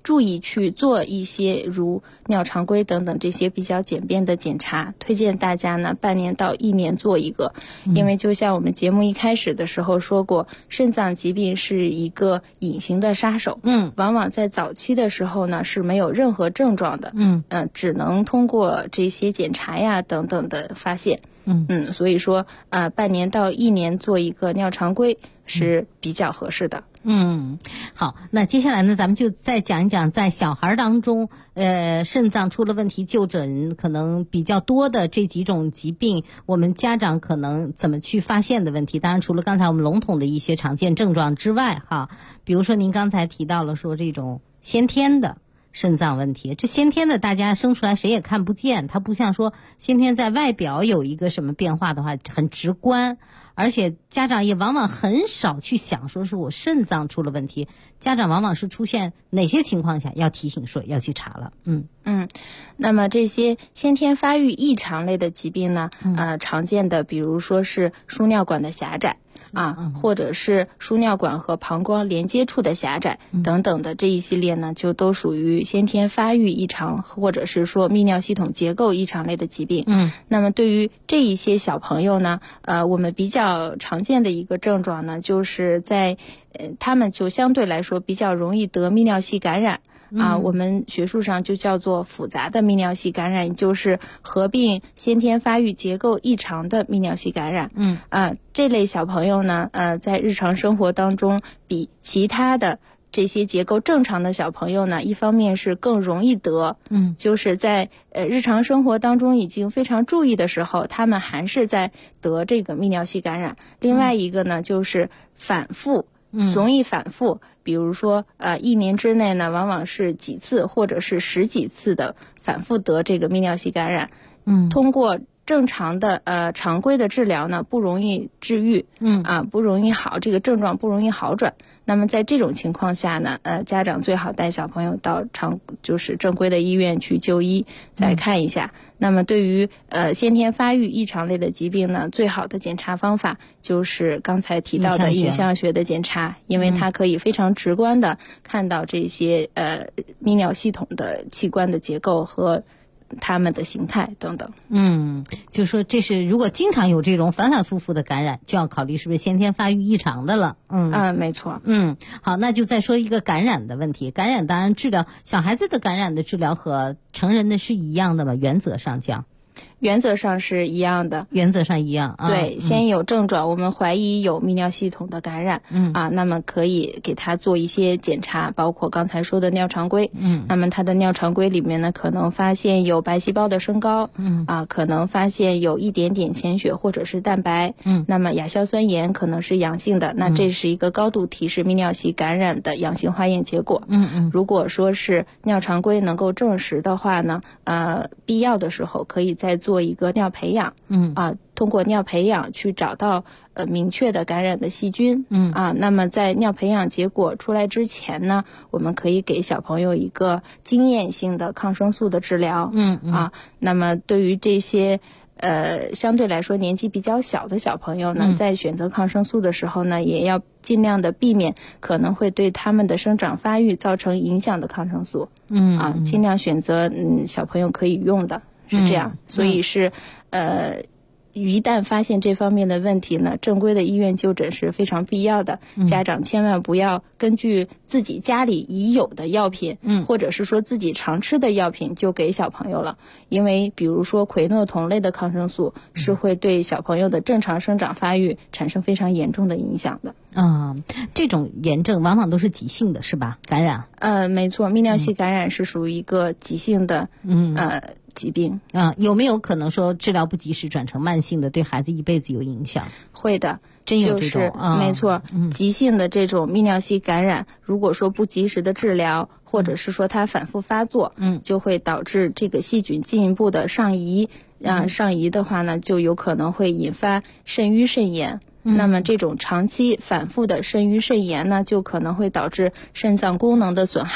注意去做一些如尿常规等等这些比较简便的检查，推荐大家呢半年到1年做一个。因为就像我们节目一开始的时候说过，肾脏疾病是一个隐形的杀手，往往在早期的时候呢是没有任何症状的，只能通过这些检查呀等等的发现。所以说半年到1年做一个尿常规是比较合适的。 好，那接下来呢，咱们就再讲一讲在小孩当中，肾脏出了问题就诊可能比较多的这几种疾病，我们家长可能怎么去发现的问题。当然，除了刚才我们笼统的一些常见症状之外，比如说您刚才提到了说这种先天的肾脏问题，这先天的大家生出来谁也看不见，它不像说先天在外表有一个什么变化的话很直观，而且家长也往往很少去想说是我肾脏出了问题，家长往往是出现哪些情况下要提醒说要去查了。 那么这些先天发育异常类的疾病呢，常见的比如说是输尿管的狭窄或者是输尿管和膀胱连接处的狭窄等等的这一系列呢，就都属于先天发育异常或者是说泌尿系统结构异常类的疾病。那么对于这一些小朋友呢，我们比较常见的一个症状呢，就是在他们就相对来说比较容易得泌尿系感染。我们学术上就叫做复杂的泌尿系感染，也就是合并先天发育结构异常的泌尿系感染。这类小朋友呢，在日常生活当中比其他的这些结构正常的小朋友呢，一方面是更容易得，就是在日常生活当中已经非常注意的时候，他们还是在得这个泌尿系感染。另外一个呢，就是反复。容易反复，比如说1年之内呢，往往是几次或者是10几次的反复得这个泌尿系感染。通过正常的常规的治疗呢，不容易治愈，不容易好，这个症状不容易好转。那么在这种情况下呢，家长最好带小朋友到就是正规的医院去就医，再看一下。那么对于先天发育异常类的疾病呢，最好的检查方法就是刚才提到的影像学的检查，因为它可以非常直观的看到这些泌尿系统的器官的结构和他们的形态等等。 就是说这是如果经常有这种反反复复的感染，就要考虑是不是先天发育异常的了。 没错。 好，那就再说一个感染的问题。感染当然治疗小孩子的感染的治疗和成人的是一样的吗？原则上讲。 原则上是一样的， 原则上一样。 对，先有症状，我们怀疑有泌尿系统的感染，那么可以给他做一些检查，包括刚才说的尿常规。那么他的尿常规里面呢，可能发现有白细胞的升高，可能发现有一点点潜血或者是蛋白，那么亚硝酸盐可能是阳性的，那这是一个高度提示泌尿系感染的阳性化验结果。如果说是尿常规能够证实的话呢，必要的时候可以再做一个尿培养，通过尿培养去找到明确的感染的细菌，那么在尿培养结果出来之前呢，我们可以给小朋友一个经验性的抗生素的治疗，那么对于这些相对来说年纪比较小的小朋友呢，在选择抗生素的时候呢，也要尽量的避免可能会对他们的生长发育造成影响的抗生素，尽量选择小朋友可以用的。是这样，所以是一旦发现这方面的问题呢，正规的医院就诊是非常必要的。家长千万不要根据自己家里已有的药品，或者是说自己常吃的药品就给小朋友了，因为比如说喹诺酮类的抗生素是会对小朋友的正常生长发育产生非常严重的影响的。 这种炎症往往都是急性的，是吧？感染？ 没错，泌尿系感染是属于一个急性的疾病。 有没有可能说治疗不及时转成慢性的，对孩子一辈子有影响？ 会的， 真有这种， 没错。急性的这种泌尿系感染，如果说不及时的治疗，或者是说它反复发作，就会导致这个细菌进一步的上移，上移的话呢，就有可能会引发肾盂肾炎。那么这种长期反复的肾盂肾炎呢，就可能会导致肾脏功能的损害，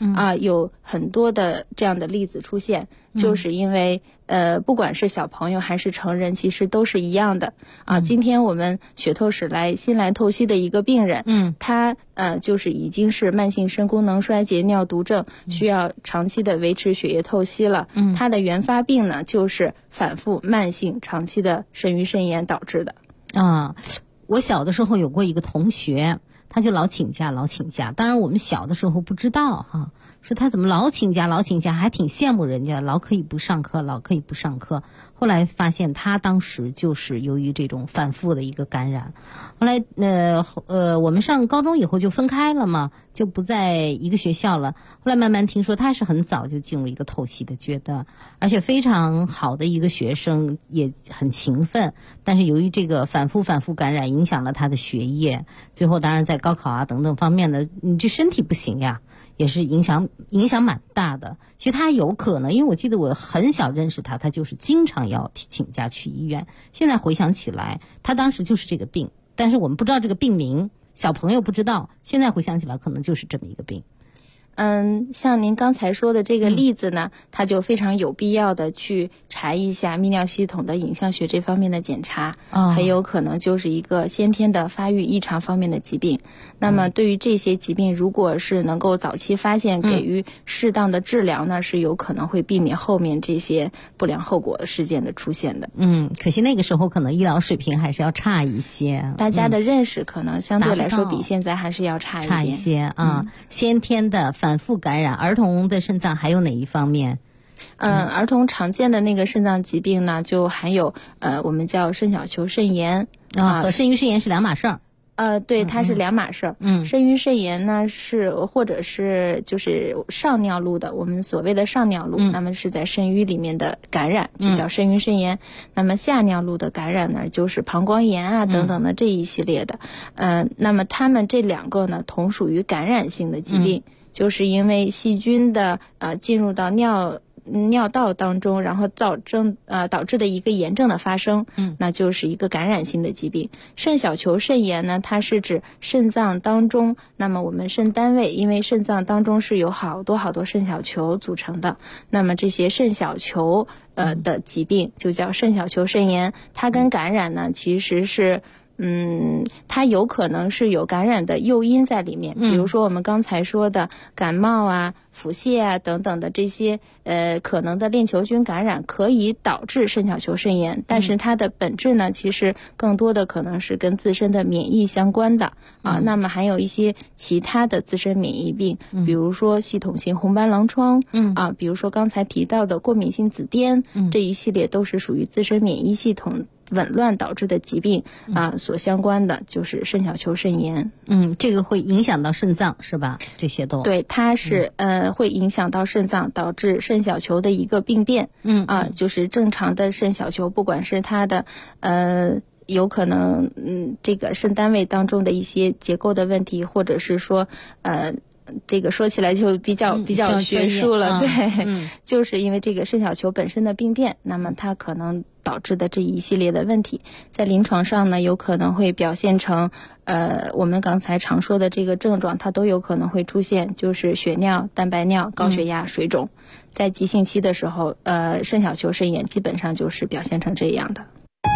有很多的这样的例子出现，就是因为不管是小朋友还是成人，其实都是一样的今天我们血透史新来透析的一个病人，他就是已经是慢性肾功能衰竭尿毒症，需要长期的维持血液透析了。他的原发病呢，就是反复慢性长期的肾盂肾炎导致的。 我小的时候有过一个同学，他就老请假。当然我们小的时候不知道说他怎么老请假，还挺羡慕人家，老可以不上课。后来发现他当时就是由于这种反复的一个感染。后来我们上高中以后就分开了嘛，就不在一个学校了。后来慢慢听说他是很早就进入一个透析的阶段，而且非常好的一个学生，也很勤奋，但是由于这个反复感染影响了他的学业，最后当然在高考等等方面的，你这身体不行呀，也是影响蛮大的。其实他有可能，因为我记得我很小认识他就是经常要请假去医院。现在回想起来，他当时就是这个病，但是我们不知道这个病名，小朋友不知道，现在回想起来可能就是这么一个病。 像您刚才说的这个例子呢，它就非常有必要的去查一下泌尿系统的影像学这方面的检查，很有可能就是一个先天的发育异常方面的疾病。那么对于这些疾病，如果是能够早期发现，给予适当的治疗呢，是有可能会避免后面这些不良后果事件的出现的。 可惜那个时候可能医疗水平还是要差一些， 大家的认识可能相对来说比现在还是要差一些先天的反复感染，儿童的肾脏还有哪一方面？ 儿童常见的那个肾脏疾病呢，就还有我们叫肾小球肾炎和肾盂肾炎是两码事儿。 对，它是两码事儿。肾盂肾炎呢或者是就是上尿路的，我们所谓的上尿路，那么是在肾盂里面的感染，就叫肾盂肾炎。那么下尿路的感染呢，就是膀胱炎等等的这一系列的。那么他们这两个呢，同属于感染性的疾病。就是因为细菌的进入到尿道当中，然后导致的一个炎症的发生，那就是一个感染性的疾病。肾小球肾炎呢，它是指肾脏当中，那么我们肾单位，因为肾脏当中是有好多肾小球组成的，那么这些肾小球的疾病就叫肾小球肾炎。它跟感染呢其实是它有可能是有感染的诱因在里面，比如说我们刚才说的感冒腹泻等等的这些可能的链球菌感染可以导致肾小球肾炎，但是它的本质呢，其实更多的可能是跟自身的免疫相关的那么还有一些其他的自身免疫病，比如说系统性红斑狼疮比如说刚才提到的过敏性紫癜这一系列都是属于自身免疫系统紊乱导致的疾病所相关的就是肾小球肾炎。 这个会影响到肾脏是吧？这些都对，它是会影响到肾脏，导致肾小球的一个病变。就是正常的肾小球，不管是它的有可能这个肾单位当中的一些结构的问题，或者是说这个说起来就比较学术了，对，就是因为这个肾小球本身的病变，那么它可能导致的这一系列的问题，在临床上呢，有可能会表现成我们刚才常说的这个症状，它都有可能会出现，就是血尿、蛋白尿、高血压、水肿。在急性期的时候，肾小球肾炎基本上就是表现成这样的。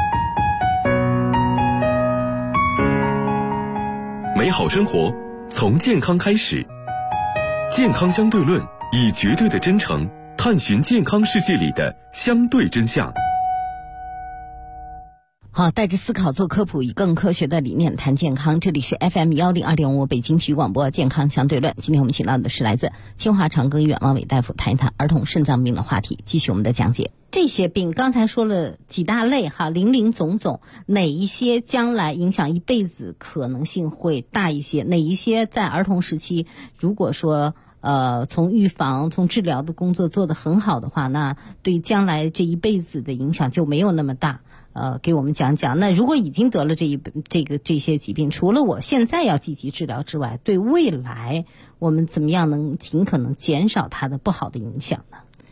美好生活从健康开始。健康相对论，以绝对的真诚探寻健康世界里的相对真相。 好，带着思考做科普，以更科学的理念谈健康。这里是 FM102.5 北京体育广播健康相对论。今天我们请到的是来自清华长庚医院王伟大夫，谈一谈儿童肾脏病的话题，继续我们的讲解。这些病刚才说了几大类林林总总，哪一些将来影响一辈子可能性会大一些？哪一些在儿童时期如果说从预防从治疗的工作做得很好的话，那对将来这一辈子的影响就没有那么大。给我们讲讲，那如果已经得了这些疾病，除了我现在要积极治疗之外，对未来我们怎么样能尽可能减少它的不好的影响呢？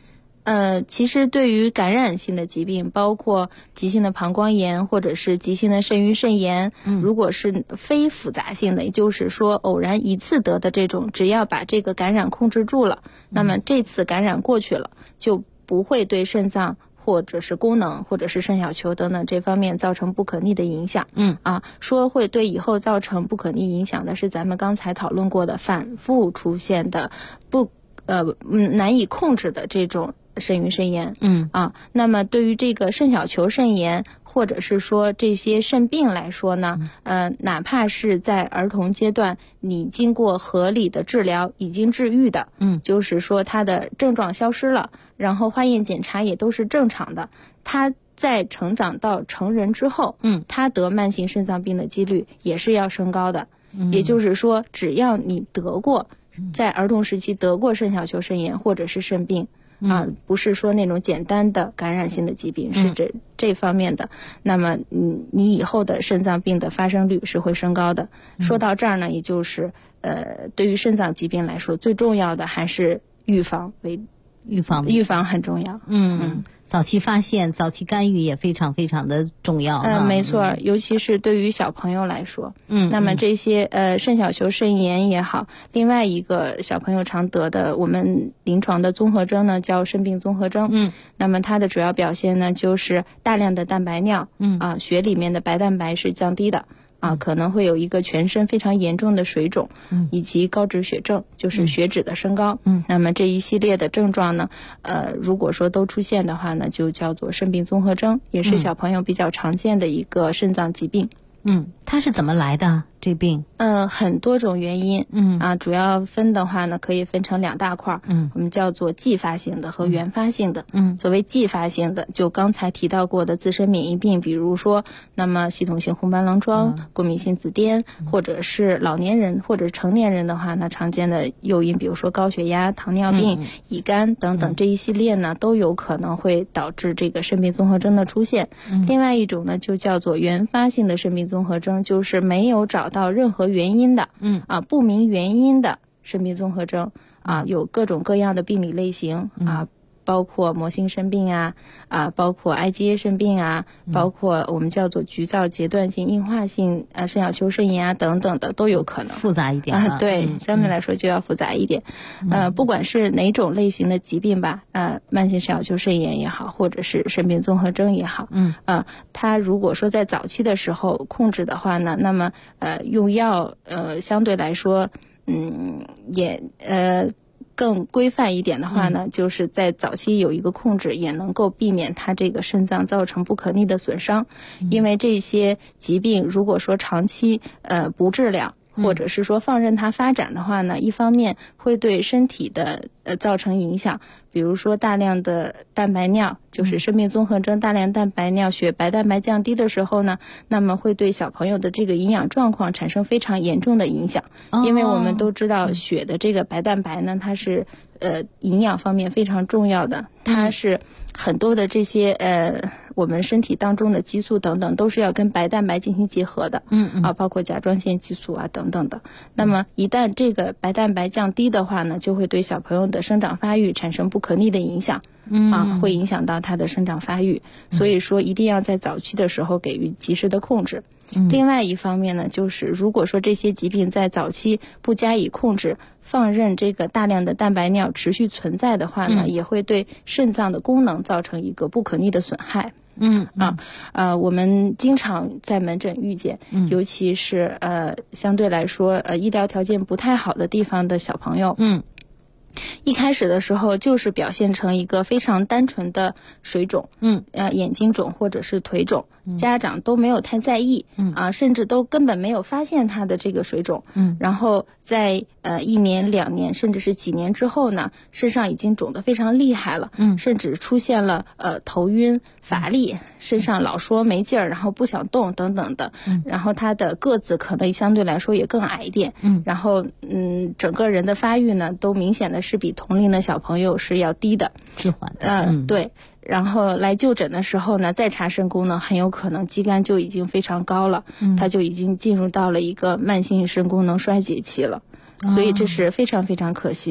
其实对于感染性的疾病，包括急性的膀胱炎或者是急性的肾盂肾炎，如果是非复杂性的，也就是说偶然一次得的这种，只要把这个感染控制住了，那么这次感染过去了，就不会对肾脏或者是功能或者是肾小球等等这方面造成不可逆的影响。说会对以后造成不可逆影响的是咱们刚才讨论过的反复出现的难以控制的这种肾盂肾炎。那么对于这个肾小球肾炎或者是说这些肾病来说呢，哪怕是在儿童阶段你经过合理的治疗已经治愈的，就是说它的症状消失了，然后化验检查也都是正常的，它在成长到成人之后，他得慢性肾脏病的几率也是要升高的。也就是说只要你得过在儿童时期得过肾小球肾炎或者是肾病不是说那种简单的感染性的疾病，是这方面的，那么你以后的肾脏病的发生率是会升高的。说到这儿呢，也就是对于肾脏疾病来说，最重要的还是预防很重要。 早期发现、早期干预也非常非常的重要。 没错，尤其是对于小朋友来说，那么这些肾小球肾炎也好，另外一个小朋友常得的我们临床的综合征呢叫肾病综合征。那么它的主要表现呢就是大量的蛋白尿，血里面的白蛋白是降低的。可能会有一个全身非常严重的水肿，以及高脂血症，就是血脂的升高。那么这一系列的症状呢，如果说都出现的话呢，就叫做肾病综合征，也是小朋友比较常见的一个肾脏疾病。 它是怎么来的这病？ 很多种原因。主要分的话呢，可以分成2大块。我们叫做继发性的和原发性的。所谓继发性的，就刚才提到过的自身免疫病，比如说，那么系统性红斑狼疮、过敏性紫癜，或者是老年人或者成年人的话呢，常见的诱因，比如说高血压、糖尿病、乙肝等等，这一系列呢都有可能会导致这个肾病综合征的出现。另外一种呢，就叫做原发性的肾病综合征，就是没有找到任何原因的，不明原因的肾病综合征。有各种各样的病理类型包括膜性肾病包括 IgA 肾病包括我们叫做局灶阶段性硬化性肾小球肾炎等等的都有可能。 复杂一点对，相对来说就要复杂一点。不管是哪种类型的疾病吧，慢性肾小球肾炎也好，或者是肾病综合征也好，它如果说在早期的时候控制的话呢，那么用药相对来说也更规范一点的话呢，就是在早期有一个控制，也能够避免它这个肾脏造成不可逆的损伤。因为这些疾病如果说长期不治疗，或者是说放任它发展的话呢，一方面会对身体的造成影响，比如说大量的蛋白尿，就是肾病综合征大量蛋白尿，血白蛋白降低的时候呢，那么会对小朋友的这个营养状况产生非常严重的影响。因为我们都知道血的这个白蛋白呢，它是营养方面非常重要的，它是很多的这些我们身体当中的激素等等都是要跟白蛋白进行结合的，包括甲状腺激素等等的。那么一旦这个白蛋白降低的话呢，就会对小朋友的生长发育产生不可逆的影响，会影响到他的生长发育。所以说一定要在早期的时候给予及时的控制。另外一方面呢，就是如果说这些疾病在早期不加以控制，放任这个大量的蛋白尿持续存在的话呢，也会对肾脏的功能造成一个不可逆的损害。我们经常在门诊遇见，尤其是相对来说医疗条件不太好的地方的小朋友，一开始的时候就是表现成一个非常单纯的水肿，眼睛肿或者是腿肿，家长都没有太在意，甚至都根本没有发现他的这个水肿，然后在1年2年甚至是几年之后呢，身上已经肿得非常厉害了，甚至出现了头晕乏力，身上老说没劲儿，然后不想动等等的，然后他的个子可能相对来说也更矮一点，然后整个人的发育呢都明显的是比同龄的小朋友是要低的， 迟缓的， 对。然后来就诊的时候呢，再查肾功能，很有可能肌酐就已经非常高了，它就已经进入到了一个慢性肾功能衰竭期了，所以这是非常非常可惜的。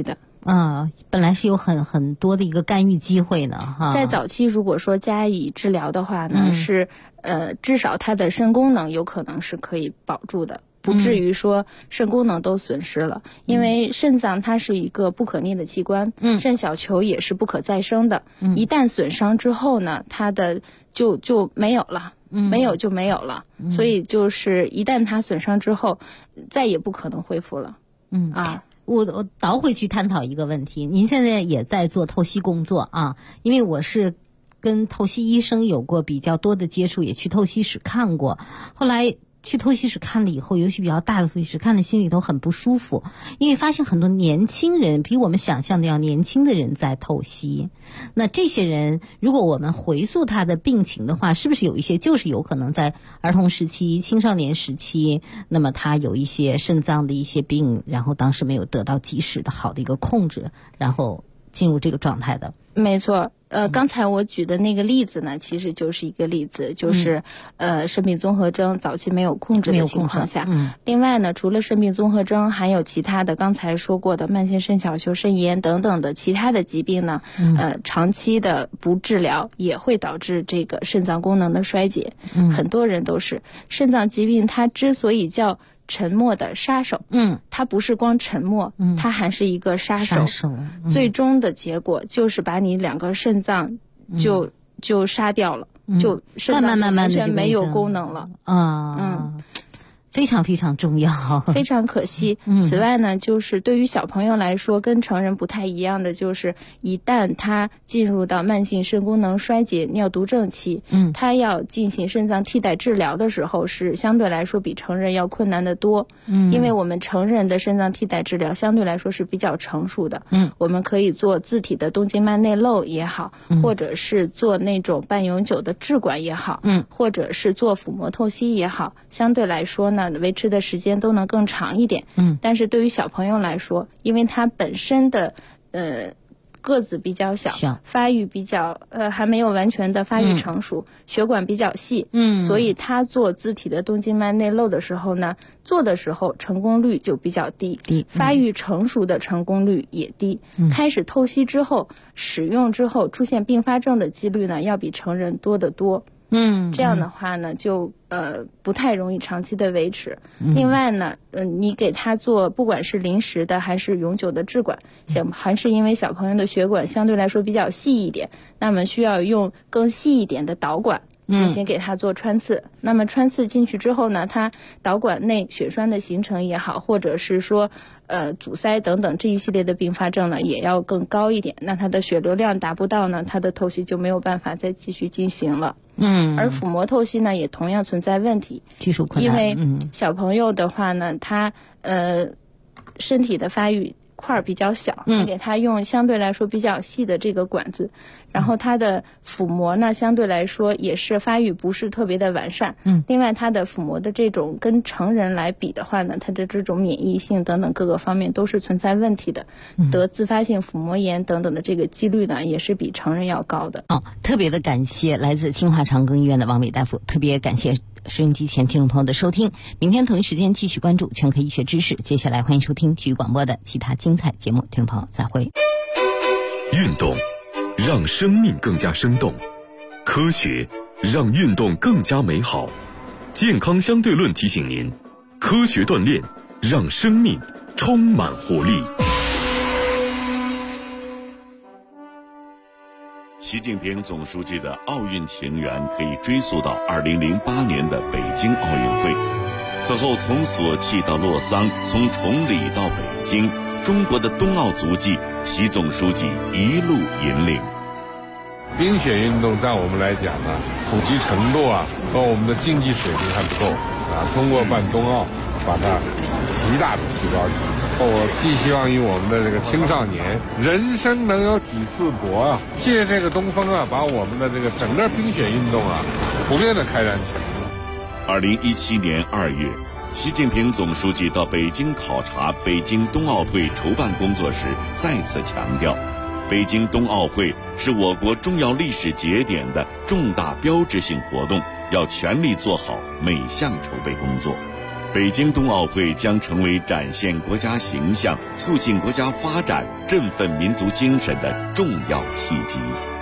本来是有很多的一个干预机会呢哈。 在早期如果说加以治疗的话呢，是至少它的肾功能有可能是可以保住的，不至于说肾功能都损失了。因为肾脏它是一个不可逆的器官，肾小球也是不可再生的，一旦损伤之后呢，它的就没有了。没有就没有了，所以就是一旦它损伤之后，再也不可能恢复了。 我倒回去探讨一个问题，您现在也在做透析工作啊？因为我是跟透析医生有过比较多的接触，也去透析室看过，后来去透析室看了以后，尤其比较大的透析室看的心里头很不舒服，因为发现很多年轻人比我们想象的要年轻的人在透析。那这些人如果我们回溯他的病情的话，是不是有一些就是有可能在儿童时期、青少年时期，那么他有一些肾脏的一些病，然后当时没有得到及时的好的一个控制，然后进入这个状态的？ 没错，刚才我举的那个例子呢，其实就是一个例子，就是肾病综合征早期没有控制的情况下。另外呢，除了肾病综合征，还有其他的刚才说过的慢性肾小球肾炎等等的其他的疾病呢，长期的不治疗也会导致这个肾脏功能的衰竭。很多人都是肾脏疾病，它之所以叫沉默的杀手，它不是光沉默，它还是一个杀手。最终的结果就是把你2个肾脏就杀掉了，就肾脏就完全没有功能了。 非常非常重要， 非常可惜。此外呢，就是对于小朋友来说，跟成人不太一样的就是，一旦他进入到慢性肾功能衰竭、尿毒症期，他要进行肾脏替代治疗的时候，是相对来说比成人要困难得多。因为我们成人的肾脏替代治疗相对来说是比较成熟的。我们可以做自体的动静脉内瘘也好，或者是做那种半永久的置管也好，或者是做腹膜透析也好，相对来说呢，维持的时间都能更长一点。但是对于小朋友来说，因为他本身的个子比较小，发育比较还没有完全的发育成熟，血管比较细，所以他做自体的动静脉内瘘的时候呢，做的时候成功率就比较低，发育成熟的成功率也低。开始透析之后，使用之后出现并发症的几率呢，要比成人多得多。这样的话呢，就不太容易长期的维持。另外呢，你给他做不管是临时的还是永久的置管，还是因为小朋友的血管相对来说比较细一点，那么需要用更细一点的导管进行给他做穿刺。那么穿刺进去之后呢，他导管内血栓的形成也好，或者是说阻塞等等这一系列的并发症呢，也要更高一点。那他的血流量达不到呢，他的透析就没有办法再继续进行了。而腹膜透析呢，也同样存在问题， 技术困难。 因为小朋友的话呢，他身体的发育块比较小，给他用相对来说比较细的这个管子，然后他的腹膜呢相对来说也是发育不是特别的完善。另外他的腹膜的这种跟成人来比的话呢，他的这种免疫性等等各个方面都是存在问题的，得自发性腹膜炎等等的这个几率呢也是比成人要高的。 特别的感谢来自清华长庚医院的王伟大夫，特别感谢收音机前听众朋友的收听。明天同一时间继续关注全科医学知识，接下来欢迎收听体育广播的其他精彩节目，听众朋友再会。 运动让生命更加生动，科学让运动更加美好。健康相对论提醒您，科学锻炼让生命充满活力。 习近平总书记的奥运情缘可以追溯到2008年的北京奥运会。此后从索契到洛桑，从崇礼到北京，中国的冬奥足迹，习总书记一路引领。 冰雪运动在我们来讲呢，普及程度和我们的竞技水平还不够通过办冬奥，把它极大的提高起来。我寄希望于我们的这个青少年，人生能有几次搏借这个东风把我们的这个整个冰雪运动普遍的开展起来。 2017年2月，习近平总书记到北京考察北京冬奥会筹办工作时，再次强调，北京冬奥会是我国重要历史节点的重大标志性活动，要全力做好每项筹备工作。 北京冬奥会将成为展现国家形象、促进国家发展、振奋民族精神的重要契机。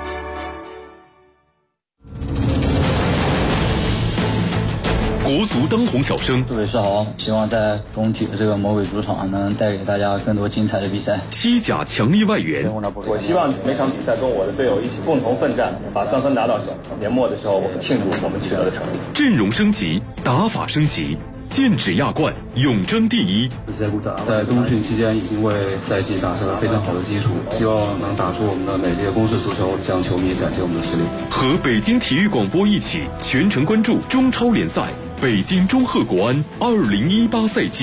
国足当红小生， 杜伟世豪，希望在工体的这个魔鬼主场能带给大家更多精彩的比赛。 西甲强力外援， 我希望每场比赛跟我的队友一起共同奋战，把3分拿到手。年末的时候，我们庆祝我们取得的成绩。 阵容升级，打法升级，剑指亚冠，永争第一。 在冬训期间已经为赛季打下了非常好的基础，希望能打出我们的美丽的攻势足球，向球迷展现我们的实力。 和北京体育广播一起全程关注中超联赛北京中赫国安2018赛季。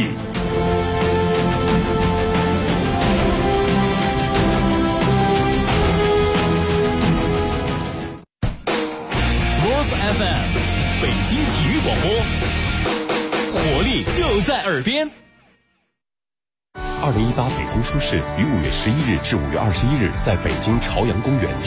Sports FM， 北京体育广播，活力就在耳边。 2018北京书市于5月11日至5月21日在北京朝阳公园